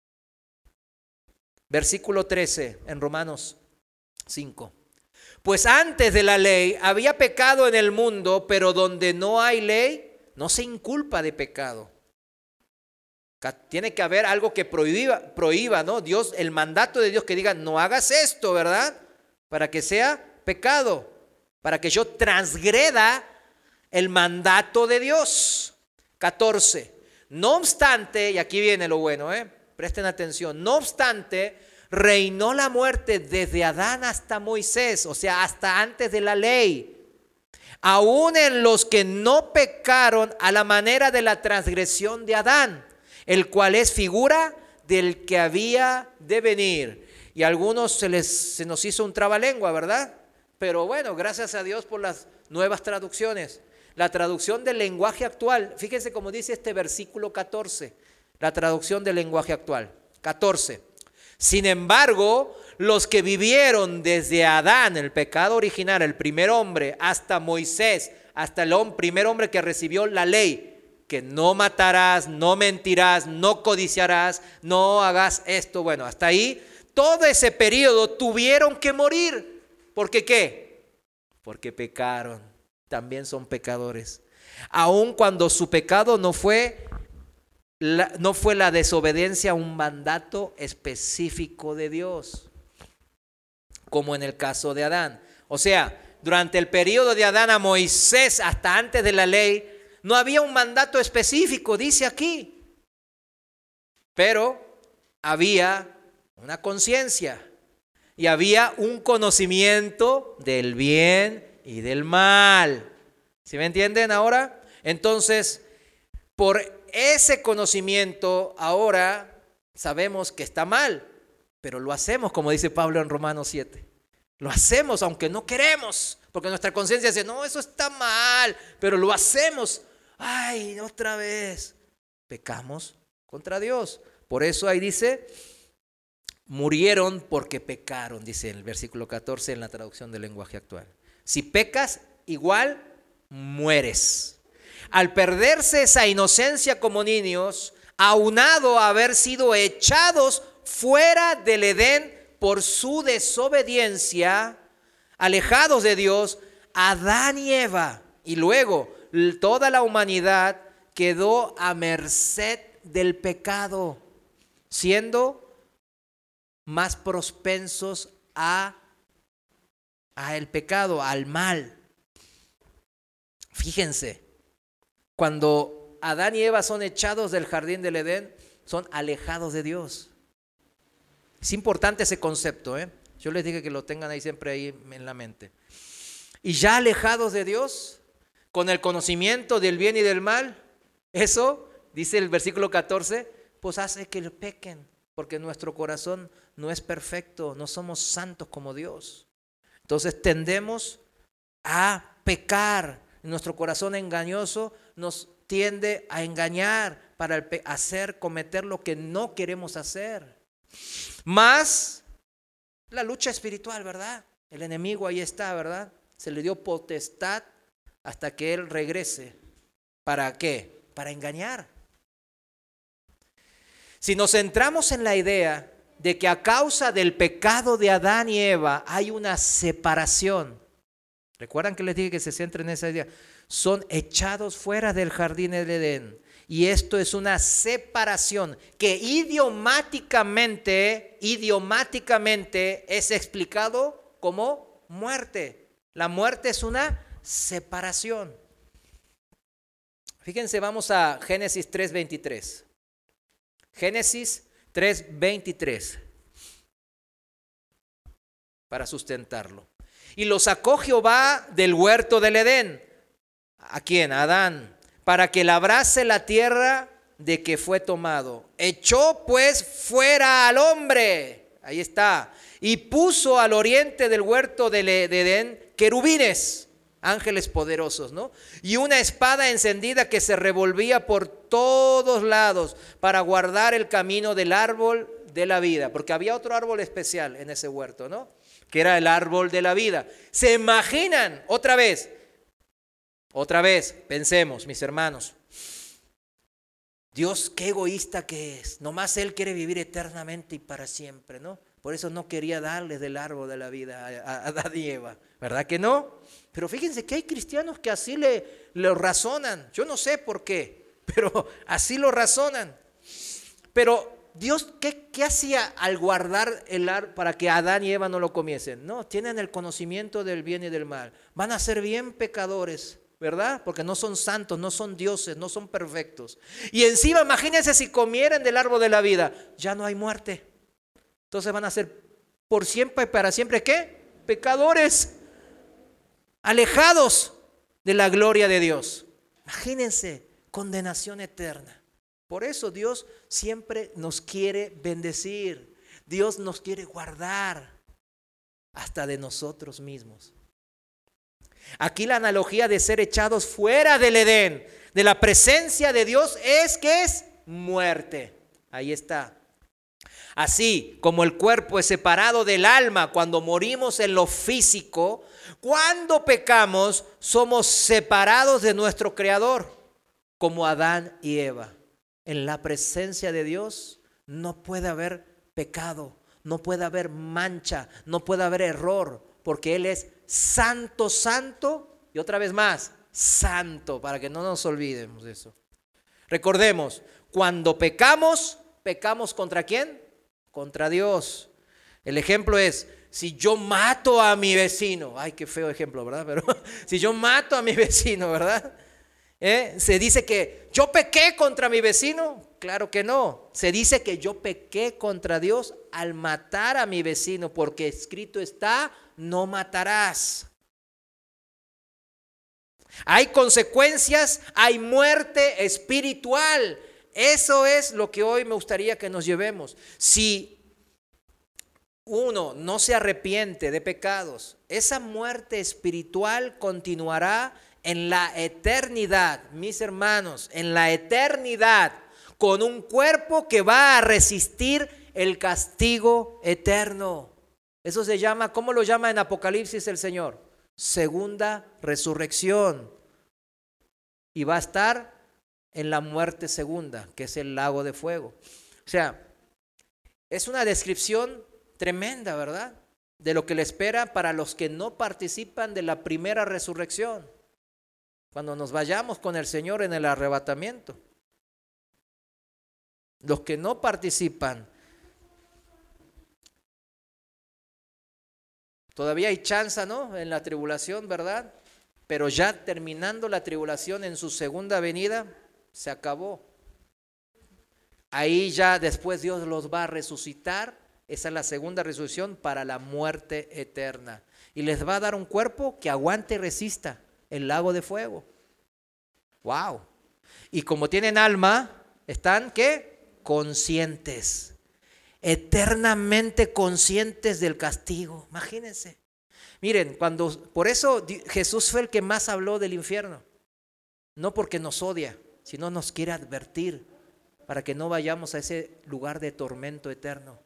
Versículo trece en Romanos cinco. Pues antes de la ley había pecado en el mundo, pero donde no hay ley, no se inculpa de pecado. Tiene que haber algo que prohíba, prohíba, ¿no? Dios, el mandato de Dios que diga, no hagas esto, ¿verdad? Para que sea pecado, para que yo transgreda el mandato de Dios. catorce. No obstante, y aquí viene lo bueno, ¿eh? Presten atención. No obstante, reinó la muerte desde Adán hasta Moisés, o sea, hasta antes de la ley. Aún en los que no pecaron a la manera de la transgresión de Adán, el cual es figura del que había de venir. Y a algunos se les se nos hizo un trabalengua, ¿verdad? Pero bueno, gracias a Dios por las nuevas traducciones. La traducción del lenguaje actual, fíjense cómo dice este versículo catorce, la traducción del lenguaje actual. catorce. Sin embargo, los que vivieron desde Adán, el pecado original, el primer hombre, hasta Moisés, hasta el primer hombre que recibió la ley, que no matarás, no mentirás, no codiciarás, no hagas esto. Bueno, hasta ahí, todo ese periodo tuvieron que morir. ¿Por qué qué? Porque pecaron. También son pecadores. Aun cuando su pecado no fue la, no fue la desobediencia a un mandato específico de Dios, como en el caso de Adán. O sea, durante el periodo de Adán a Moisés, hasta antes de la ley, no había un mandato específico, dice aquí, pero había una conciencia y había un conocimiento del bien y del mal. ¿Sí me entienden ahora? Entonces, por ese conocimiento ahora sabemos que está mal, pero lo hacemos, como dice Pablo en Romanos siete. Lo hacemos aunque no queremos, porque nuestra conciencia dice, no, eso está mal, pero lo hacemos. Ay, otra vez pecamos contra Dios. Por eso ahí dice, murieron porque pecaron, dice en el versículo catorce en la traducción del lenguaje actual. Si pecas, igual mueres. Al perderse esa inocencia como niños, aunado a haber sido echados fuera del Edén por su desobediencia, alejados de Dios, Adán y Eva, y luego toda la humanidad quedó a merced del pecado, siendo más propensos a, a el pecado, al mal. Fíjense, cuando Adán y Eva son echados del jardín del Edén, son alejados de Dios. Es importante ese concepto, ¿eh? Yo les dije que lo tengan ahí siempre ahí en la mente. Y ya alejados de Dios, con el conocimiento del bien y del mal, eso, dice el versículo catorce, pues hace que pequen, porque nuestro corazón no es perfecto, no somos santos como Dios. Entonces tendemos a pecar. Nuestro corazón engañoso nos tiende a engañar para hacer, cometer lo que no queremos hacer. Más la lucha espiritual, ¿verdad? El enemigo ahí está, ¿verdad? Se le dio potestad hasta que él regrese. ¿Para qué? Para engañar. Si nos centramos en la idea de que a causa del pecado de Adán y Eva hay una separación. ¿Recuerdan que les dije que se centren en esa idea? Son echados fuera del jardín del Edén. Y esto es una separación que idiomáticamente, idiomáticamente es explicado como muerte. La muerte es una separación. Fíjense, vamos a Génesis tres veintitrés. Génesis tres veintitrés. Para sustentarlo. Y lo sacó Jehová del huerto del Edén. ¿A quién? A Adán. Para que labrase la tierra de que fue tomado. Echó pues fuera al hombre. Ahí está. Y puso al oriente del huerto del Edén querubines, ángeles poderosos, ¿no? Y una espada encendida que se revolvía por todos lados para guardar el camino del árbol de la vida. Porque había otro árbol especial en ese huerto, ¿no? Que era el árbol de la vida. ¿Se imaginan? Otra vez, otra vez, pensemos, mis hermanos. Dios, qué egoísta que es. Nomás Él quiere vivir eternamente y para siempre, ¿no? Por eso no quería darles del árbol de la vida a Adán y Eva, ¿verdad que no? Pero fíjense que hay cristianos que así le, le razonan. Yo no sé por qué, pero así lo razonan. Pero Dios, ¿qué, qué hacía al guardar el árbol para que Adán y Eva no lo comiesen? No, tienen el conocimiento del bien y del mal. Van a ser bien pecadores, ¿verdad? Porque no son santos, no son dioses, no son perfectos. Y encima, imagínense si comieran del árbol de la vida, ya no hay muerte. Entonces van a ser por siempre y para siempre, ¿qué? Pecadores, alejados de la gloria de Dios. Imagínense, condenación eterna. Por eso Dios siempre nos quiere bendecir. Dios nos quiere guardar hasta de nosotros mismos. Aquí la analogía de ser echados fuera del Edén, de la presencia de Dios, es que es muerte. Ahí está. Así como el cuerpo es separado del alma cuando morimos en lo físico, cuando pecamos somos separados de nuestro Creador, como Adán y Eva. En la presencia de Dios no puede haber pecado, no puede haber mancha, no puede haber error, porque Él es santo, santo y otra vez más, santo, para que no nos olvidemos de eso. Recordemos, cuando pecamos, pecamos ¿contra quién? Contra Dios. El ejemplo es, si yo mato a mi vecino, ay, qué feo ejemplo, ¿verdad? Pero si yo mato a mi vecino, ¿verdad? ¿Eh? Se dice que yo pequé contra mi vecino. Claro que no. Se dice que yo pequé contra Dios al matar a mi vecino, porque escrito está, no matarás. Hay consecuencias, hay muerte espiritual. Eso es lo que hoy me gustaría que nos llevemos. Si uno no se arrepiente de pecados, esa muerte espiritual continuará en la eternidad, mis hermanos, en la eternidad, con un cuerpo que va a resistir el castigo eterno. Eso se llama, ¿cómo lo llama en Apocalipsis el Señor? Segunda resurrección. Y va a estar en la muerte segunda, que es el lago de fuego. O sea, es una descripción tremenda, ¿verdad? De lo que le espera para los que no participan de la primera resurrección. Cuando nos vayamos con el Señor en el arrebatamiento. Los que no participan. Todavía hay chance, ¿no? En la tribulación, ¿verdad? pero ya terminando la tribulación en su segunda venida, se acabó. Ahí ya después Dios los va a resucitar. Esa es la segunda resurrección para la muerte eterna. Y les va a dar un cuerpo que aguante y resista el lago de fuego. ¡Wow! Y como tienen alma, están, ¿qué? Conscientes. Eternamente conscientes del castigo. Imagínense. Miren, cuando, por eso Jesús fue el que más habló del infierno. No porque nos odia, sino nos quiere advertir para que no vayamos a ese lugar de tormento eterno.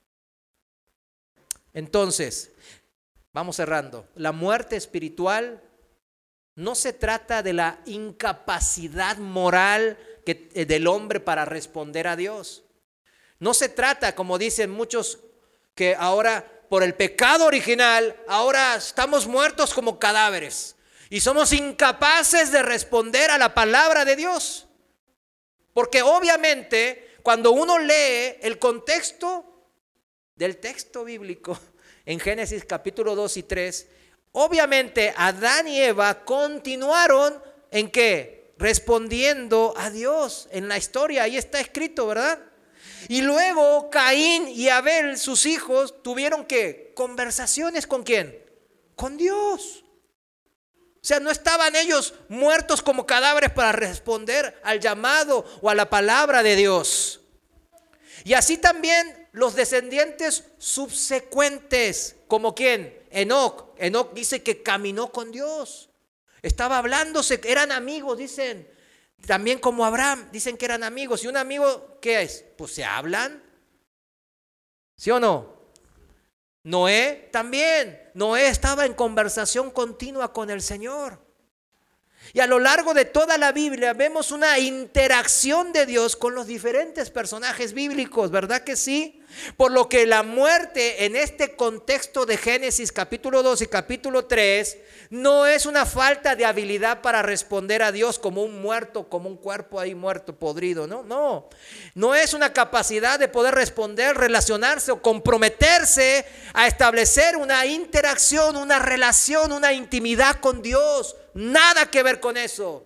Entonces, vamos cerrando. La muerte espiritual no se trata de la incapacidad moral que, del hombre para responder a Dios. No se trata, como dicen muchos, que ahora por el pecado original, ahora estamos muertos como cadáveres y somos incapaces de responder a la palabra de Dios. Porque obviamente cuando uno lee el contexto del texto bíblico en Génesis capítulo dos y tres, obviamente Adán y Eva continuaron ¿en qué? Respondiendo a Dios en la historia, ahí está escrito, ¿verdad? Y luego Caín y Abel, sus hijos, tuvieron ¿qué? Conversaciones ¿con quién? Con Dios. O sea, no estaban ellos muertos como cadáveres para responder al llamado o a la palabra de Dios. Y así también los descendientes subsecuentes, ¿como quién? Enoc. Enoc dice que caminó con Dios. Estaba hablándose, eran amigos, dicen. También como Abraham, dicen que eran amigos. ¿Y un amigo qué es? Pues se hablan. ¿Sí o no? Noé también. Noé estaba en conversación continua con el Señor. Y a lo largo de toda la Biblia vemos una interacción de Dios con los diferentes personajes bíblicos, ¿verdad que sí? Por lo que la muerte en este contexto de Génesis capítulo dos y capítulo tres no es una falta de habilidad para responder a Dios como un muerto, como un cuerpo ahí muerto, podrido, no, no. No es una capacidad de poder responder, relacionarse o comprometerse a establecer una interacción, una relación, una intimidad con Dios. Nada que ver con eso.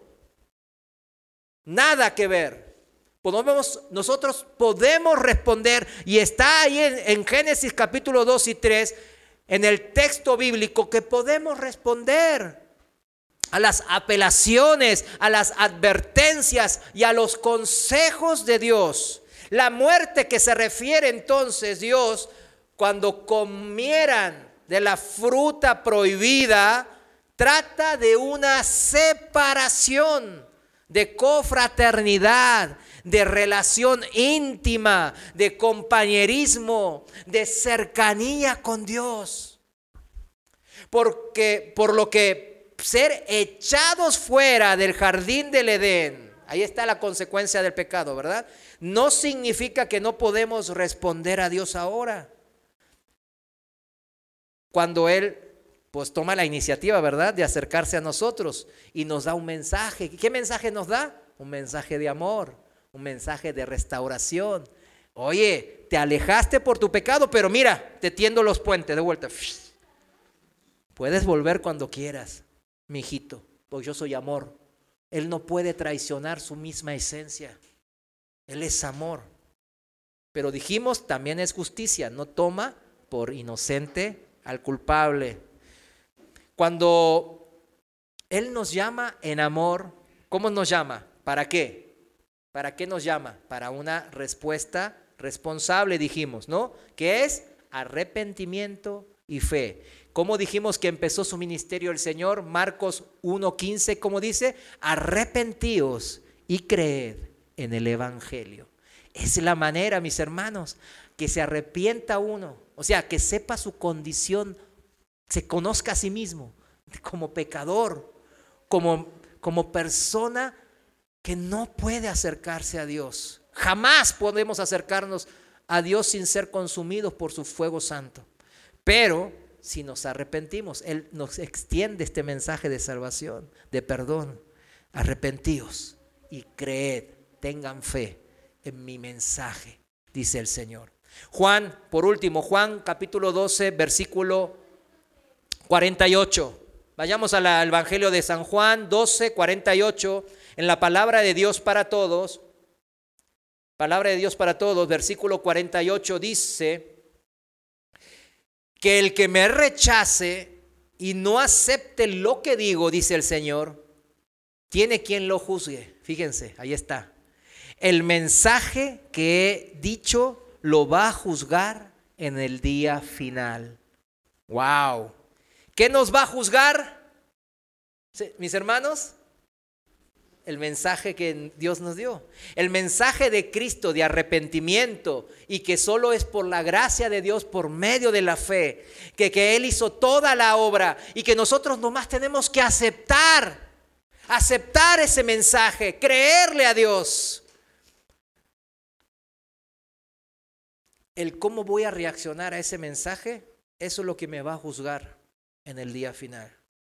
Nada que ver. Podemos, nosotros podemos responder, y está ahí en, en Génesis capítulo dos y tres, en el texto bíblico, que podemos responder a las apelaciones, a las advertencias y a los consejos de Dios. La muerte que se refiere entonces Dios cuando comieran de la fruta prohibida, trata de una separación, de cofraternidad, de relación íntima, de compañerismo, de cercanía con Dios. Porque por lo que ser echados fuera del jardín del Edén, ahí está la consecuencia del pecado, ¿verdad? No significa que no podemos responder a Dios ahora. Cuando Él pues toma la iniciativa, ¿verdad?, de acercarse a nosotros y nos da un mensaje. ¿Qué mensaje nos da? Un mensaje de amor, un mensaje de restauración. Oye, te alejaste por tu pecado, pero mira, te tiendo los puentes de vuelta. Puedes volver cuando quieras, mi hijito, porque yo soy amor. Él no puede traicionar su misma esencia. Él es amor. Pero dijimos, también es justicia, no toma por inocente al culpable. Cuando Él nos llama en amor, ¿cómo nos llama? ¿Para qué? ¿Para qué nos llama? Para una respuesta responsable, dijimos, ¿no? Que es arrepentimiento y fe. ¿Cómo dijimos que empezó su ministerio el Señor? Marcos uno quince, ¿cómo dice? Arrepentíos y creed en el Evangelio. Es la manera, mis hermanos, que se arrepienta uno. O sea, que sepa su condición, se conozca a sí mismo como pecador, como, como persona que no puede acercarse a Dios. Jamás podemos acercarnos a Dios sin ser consumidos por su fuego santo. Pero si nos arrepentimos, Él nos extiende este mensaje de salvación, de perdón. Arrepentíos y creed, tengan fe en mi mensaje, dice el Señor. Juan, por último, Juan capítulo doce, versículo cuarenta y ocho. Vayamos al Evangelio de San Juan doce, cuarenta y ocho, en la palabra de Dios para todos. Palabra de Dios para todos, versículo cuarenta y ocho dice que el que me rechace y no acepte lo que digo, dice el Señor, tiene quien lo juzgue. Fíjense, ahí está. El mensaje que he dicho lo va a juzgar en el día final. ¡Wow! ¿Qué nos va a juzgar, mis hermanos? El mensaje que Dios nos dio. El mensaje de Cristo de arrepentimiento y que solo es por la gracia de Dios, por medio de la fe, que, que Él hizo toda la obra y que nosotros nomás tenemos que aceptar, aceptar ese mensaje, creerle a Dios. El cómo voy a reaccionar a ese mensaje, eso es lo que me va a juzgar en el día final.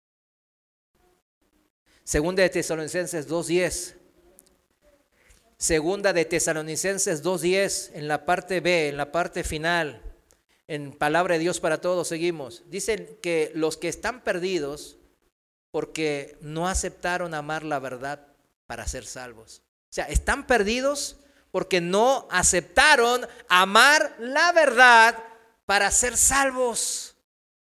Segunda de Tesalonicenses dos diez. Segunda de Tesalonicenses dos diez, en la parte B, en la parte final, en palabra de Dios para todos, seguimos. Dicen que los que están perdidos porque no aceptaron amar la verdad para ser salvos. O sea, están perdidos porque no aceptaron amar la verdad para ser salvos.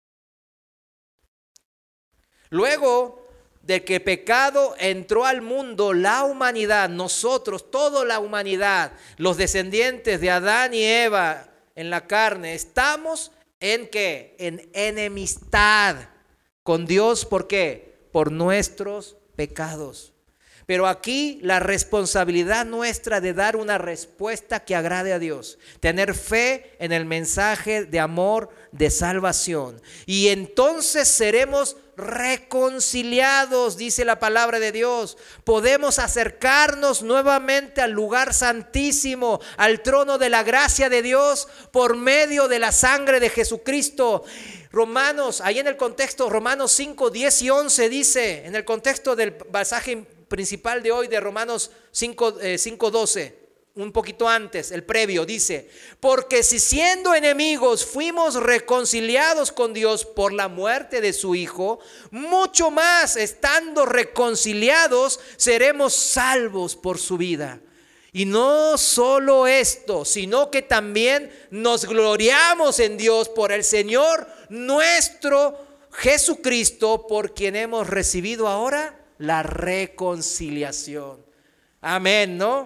Luego de que pecado entró al mundo, la humanidad, nosotros, toda la humanidad, los descendientes de Adán y Eva en la carne, estamos en ¿qué? En enemistad con Dios. ¿Por qué? Por nuestros pecados. Pero aquí la responsabilidad nuestra de dar una respuesta que agrade a Dios, tener fe en el mensaje de amor, de salvación. Y entonces seremos reconciliados, dice la palabra de Dios. Podemos acercarnos nuevamente al lugar santísimo, al trono de la gracia de Dios por medio de la sangre de Jesucristo. Romanos, ahí en el contexto, Romanos cinco, diez y once dice, en el contexto del pasaje principal de hoy de Romanos cinco, doce, un poquito antes, el previo, dice: porque si siendo enemigos fuimos reconciliados con Dios por la muerte de su Hijo, mucho más estando reconciliados seremos salvos por su vida. Y no solo esto, sino que también nos gloriamos en Dios por el Señor nuestro Jesucristo, por quien hemos recibido ahora la reconciliación. Amén, ¿no?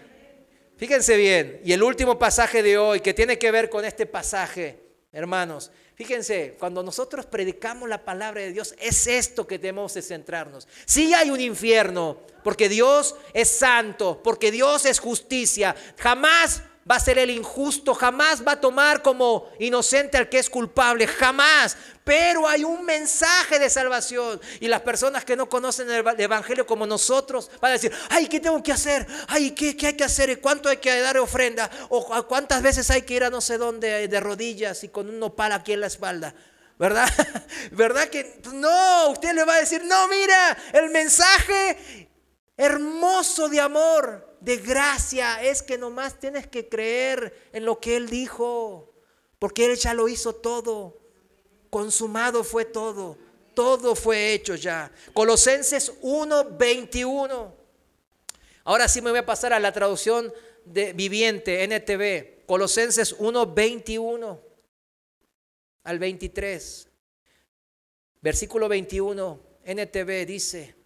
Fíjense bien, y el último pasaje de hoy que tiene que ver con este pasaje, hermanos, fíjense, cuando nosotros predicamos la palabra de Dios, es esto que debemos de centrarnos. Sí hay un infierno, porque Dios es santo, porque Dios es justicia. Jamás va a ser el injusto, jamás va a tomar como inocente al que es culpable, jamás. Pero hay un mensaje de salvación, y las personas que no conocen el evangelio como nosotros van a decir: ay, ¿qué tengo que hacer? Ay, ¿qué, qué hay que hacer? ¿Cuánto hay que dar de ofrenda? ¿O cuántas veces hay que ir a no sé dónde de rodillas y con un nopal aquí en la espalda? ¿Verdad? ¿Verdad que no? Usted le va a decir: no, mira, el mensaje hermoso de amor, de gracia, es que nomás tienes que creer en lo que Él dijo, porque Él ya lo hizo todo. Consumado fue todo, todo fue hecho ya. Colosenses uno, veintiuno. Ahora sí me voy a pasar a la traducción de viviente, N T V. Colosenses uno, veintiuno al veintitrés. Versículo veintiuno, N T V dice: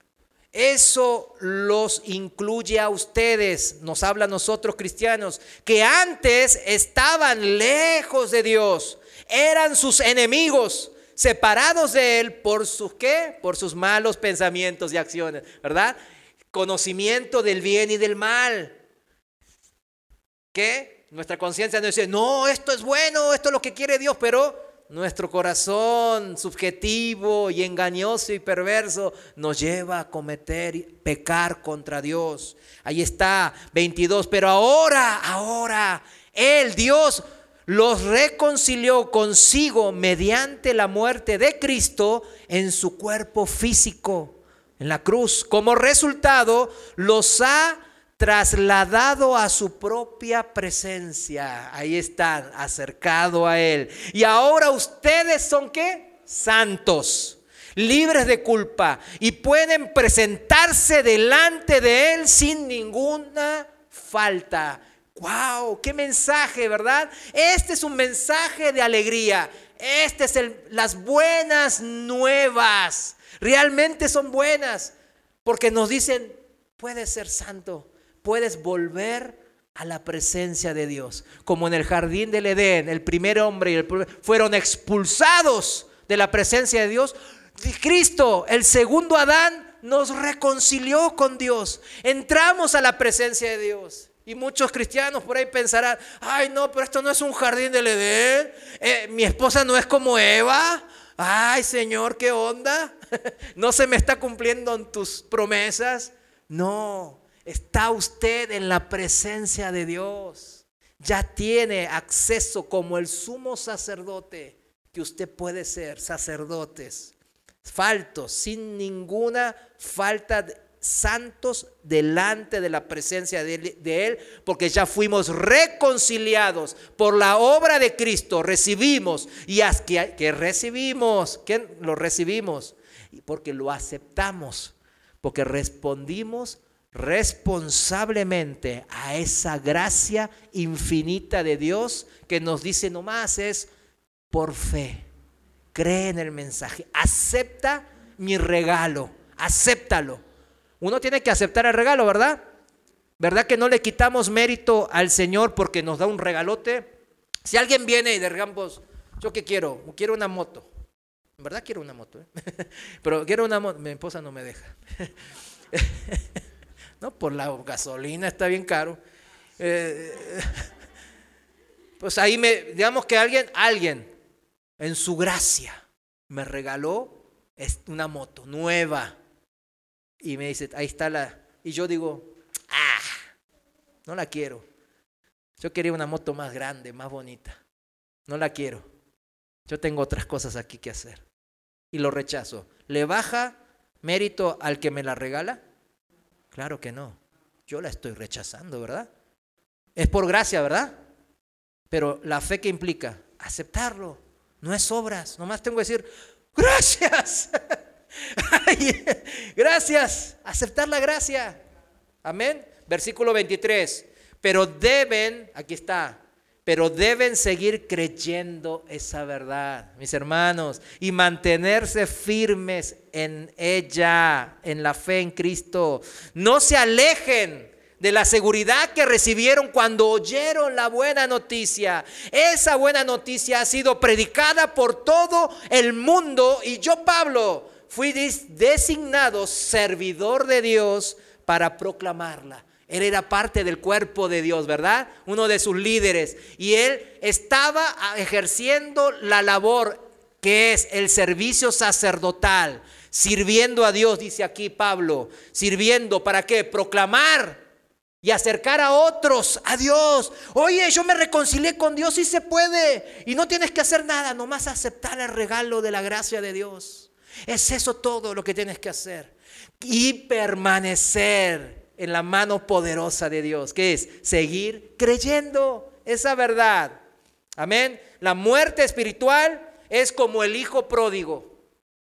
eso los incluye a ustedes, nos habla a nosotros cristianos, que antes estaban lejos de Dios, eran sus enemigos, separados de Él por sus ¿qué? Por sus malos pensamientos y acciones, ¿verdad? Conocimiento del bien y del mal. ¿Qué? Nuestra conciencia nos dice: no, esto es bueno, esto es lo que quiere Dios, pero nuestro corazón subjetivo y engañoso y perverso nos lleva a cometer, pecar contra Dios. Ahí está, veintidós. Pero ahora, ahora, Él, Dios, los reconcilió consigo mediante la muerte de Cristo en su cuerpo físico, en la cruz. Como resultado, los ha trasladado a su propia presencia. Ahí están, acercado a Él. Y ahora ustedes son ¿qué? Santos. libres de culpa, y pueden presentarse delante de Él sin ninguna falta. ¡Wow! ¡Qué mensaje!, ¿verdad? Este es un mensaje de alegría. Este es el, las buenas nuevas. Realmente son buenas, porque nos dicen, puedes ser santo, puedes volver a la presencia de Dios. Como en el jardín del Edén, el primer hombre y el primer, fueron expulsados de la presencia de Dios. Cristo, el segundo Adán, nos reconcilió con Dios. Entramos a la presencia de Dios. Y muchos cristianos por ahí pensarán, ay no, pero esto no es un jardín del Edén, eh, mi esposa no es como Eva. Ay Señor, ¿qué onda? ¿No se me está cumpliendo en tus promesas? No, está usted en la presencia de Dios. Ya tiene acceso como el sumo sacerdote, que usted puede ser sacerdotes faltos, sin ninguna falta, santos delante de la presencia de él, de él, porque ya fuimos reconciliados por la obra de Cristo. Recibimos, y es que, que recibimos, ¿quién lo recibimos? Porque lo aceptamos, porque respondimos responsablemente a esa gracia infinita de Dios que nos dice nomás es por fe. Cree en el mensaje, acepta mi regalo, acéptalo. Uno tiene que aceptar el regalo, ¿verdad? ¿Verdad que no le quitamos mérito al Señor porque nos da un regalote? Si alguien viene y de Ramos, ¿yo qué quiero? Quiero una moto. En verdad quiero una moto, ¿eh? Pero quiero una moto, mi esposa no me deja. No, por la gasolina está bien caro. Eh, pues ahí me, digamos que alguien, alguien en su gracia me regaló una moto nueva. Y me dice, ahí está la... Y yo digo, ah, no la quiero. Yo quería una moto más grande, más bonita. No la quiero. Yo tengo otras cosas aquí que hacer. Y lo rechazo. ¿Le baja mérito al que me la regala? Claro que no. Yo la estoy rechazando, ¿verdad? Es por gracia, ¿verdad? Pero la fe, ¿qué implica? Aceptarlo. No es obras. Nomás tengo que decir, gracias. Ay, gracias, aceptar la gracia. Amén. Versículo veintitrés. Pero deben, aquí está, pero deben seguir creyendo esa verdad, mis hermanos, y mantenerse firmes en ella, en la fe en Cristo. No se alejen de la seguridad que recibieron cuando oyeron la buena noticia. Esa buena noticia ha sido predicada por todo el mundo, y yo, Pablo, fui designado servidor de Dios para proclamarla. Él era parte del cuerpo de Dios, ¿verdad? Uno de sus líderes. Y él estaba ejerciendo la labor que es el servicio sacerdotal, sirviendo a Dios, dice aquí Pablo. Sirviendo, ¿para qué? Proclamar y acercar a otros a Dios. Oye, yo me reconcilié con Dios, sí se puede. Y no tienes que hacer nada, nomás aceptar el regalo de la gracia de Dios. Es eso todo lo que tienes que hacer. Y permanecer en la mano poderosa de Dios. ¿Qué es? Seguir creyendo esa verdad. Amén. La muerte espiritual es como el hijo pródigo.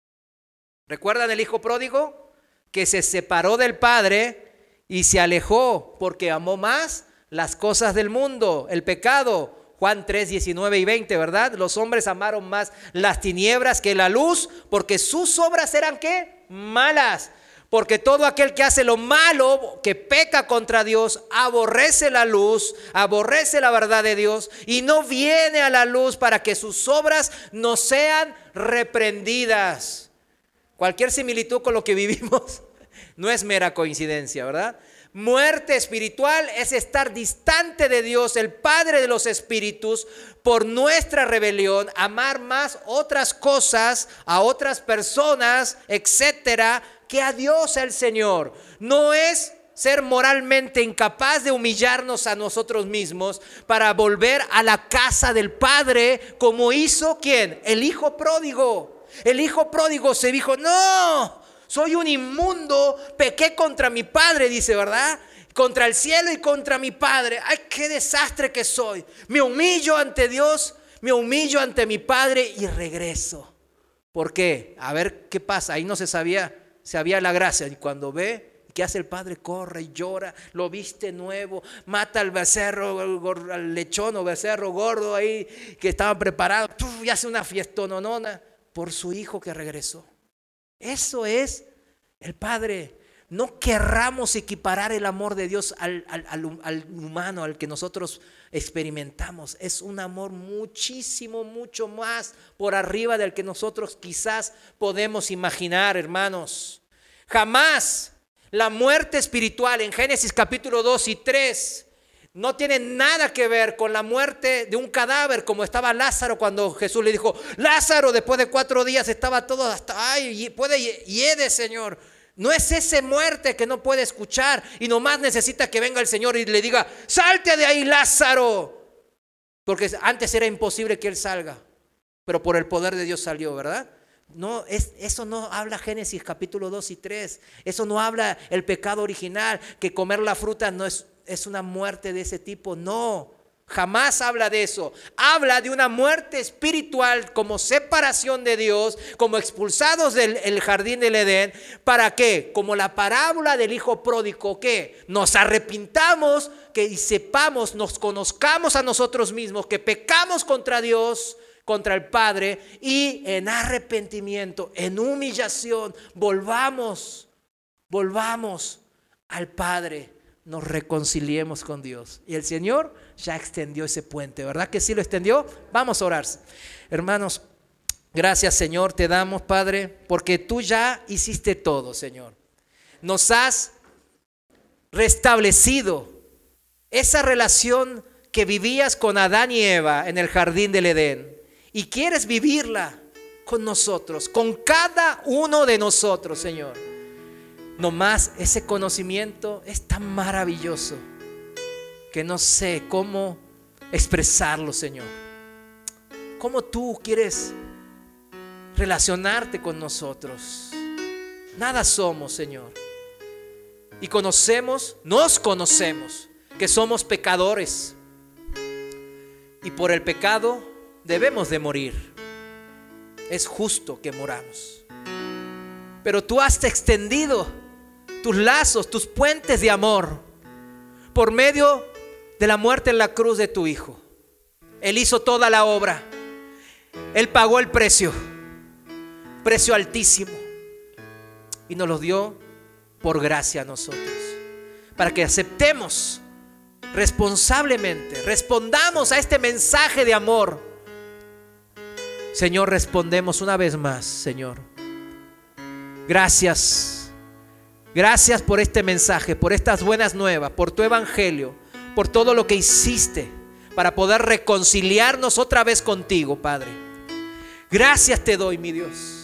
¿Recuerdan el hijo pródigo? Que se separó del padre y se alejó porque amó más las cosas del mundo, el pecado. Juan tres, diecinueve y veinte, ¿verdad? Los hombres amaron más las tinieblas que la luz, porque sus obras eran, ¿qué? Malas. Porque todo aquel que hace lo malo, que peca contra Dios, aborrece la luz, aborrece la verdad de Dios y no viene a la luz para que sus obras no sean reprendidas. Cualquier similitud con lo que vivimos no es mera coincidencia, ¿verdad? Muerte espiritual es estar distante de Dios, el Padre de los espíritus, por nuestra rebelión, amar más otras cosas, a otras personas, etcétera, que a Dios el Señor. No es ser moralmente incapaz de humillarnos a nosotros mismos para volver a la casa del Padre, como hizo ¿quién? El hijo pródigo. El hijo pródigo se dijo, no, soy un inmundo, pequé contra mi padre, dice, ¿verdad? Contra el cielo y contra mi padre. Ay, qué desastre que soy. Me humillo ante Dios, me humillo ante mi padre y regreso. ¿Por qué? A ver qué pasa. Ahí no se sabía, se había la gracia. Y cuando ve, ¿qué hace el padre? Corre y llora, lo viste nuevo, mata al becerro, al lechón o becerro gordo ahí que estaban preparados, y hace una fiestononona por su hijo que regresó. Eso es el padre. No querramos equiparar el amor de Dios al, al, al, al humano, al que nosotros experimentamos. Es un amor muchísimo, mucho más por arriba del que nosotros quizás podemos imaginar, hermanos. Jamás la muerte espiritual en Génesis capítulo dos y tres no tiene nada que ver con la muerte de un cadáver, como estaba Lázaro cuando Jesús le dijo: Lázaro, después de cuatro días estaba todo hasta, ay, puede, hiede, Señor. No es esa muerte que no puede escuchar y nomás necesita que venga el Señor y le diga: salte de ahí, Lázaro. Porque antes era imposible que él salga, pero por el poder de Dios salió, ¿verdad? No, es, eso no habla Génesis capítulo dos y tres. Eso no habla el pecado original, que comer la fruta no es, es una muerte de ese tipo. No, jamás habla de eso. Habla de una muerte espiritual como separación de Dios, como expulsados del el jardín del Edén. ¿Para qué? Como la parábola del hijo pródigo, que nos arrepintamos, que y sepamos, nos conozcamos a nosotros mismos, que pecamos contra Dios, contra el Padre, y en arrepentimiento, en humillación, volvamos, volvamos al Padre, nos reconciliemos con Dios. Y el Señor ya extendió ese puente, ¿verdad que sí lo extendió? Vamos a orar. Hermanos, gracias, Señor, te damos, Padre, porque tú ya hiciste todo, Señor. Nos has restablecido esa relación que vivías con Adán y Eva en el jardín del Edén. Y quieres vivirla con nosotros, con cada uno de nosotros, Señor. Nomás ese conocimiento es tan maravilloso que no sé cómo expresarlo, Señor. Cómo tú quieres relacionarte con nosotros. Nada somos, Señor. Y conocemos, nos conocemos, que somos pecadores. Y por el pecado debemos de morir. Es justo que moramos. Pero tú has extendido tus lazos, tus puentes de amor por medio de la muerte en la cruz de tu Hijo. Él hizo toda la obra. Él pagó el precio, precio altísimo, y nos lo dio por gracia a nosotros, para que aceptemos responsablemente, respondamos a este mensaje de amor. Señor, respondemos una vez más, Señor. Gracias. Gracias por este mensaje, por estas buenas nuevas, por tu evangelio, por todo lo que hiciste para poder reconciliarnos otra vez contigo, Padre. Gracias te doy, mi Dios.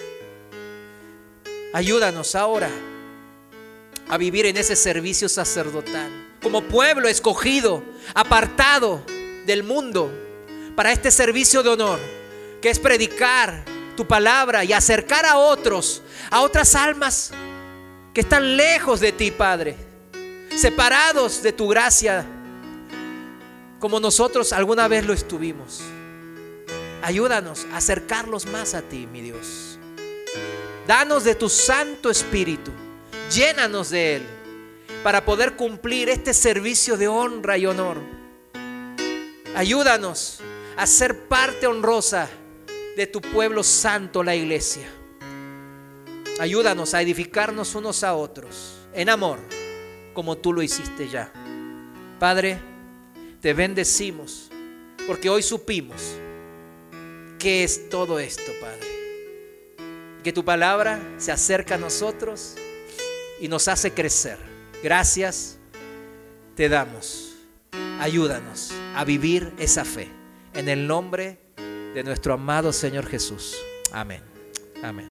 Ayúdanos ahora a vivir en ese servicio sacerdotal, como pueblo escogido, apartado del mundo, para este servicio de honor, que es predicar tu palabra y acercar a otros, a otras almas que están lejos de ti, Padre, separados de tu gracia, como nosotros alguna vez lo estuvimos. Ayúdanos a acercarlos más a ti, mi Dios. Danos de tu Santo Espíritu, llénanos de Él, para poder cumplir este servicio de honra y honor. Ayúdanos a ser parte honrosa de tu pueblo santo, la iglesia. Ayúdanos a edificarnos unos a otros en amor, como tú lo hiciste ya. Padre, te bendecimos porque hoy supimos qué es todo esto, Padre. Que tu palabra se acerca a nosotros y nos hace crecer. Gracias te damos. Ayúdanos a vivir esa fe en el nombre de nuestro amado Señor Jesús. Amén. Amén.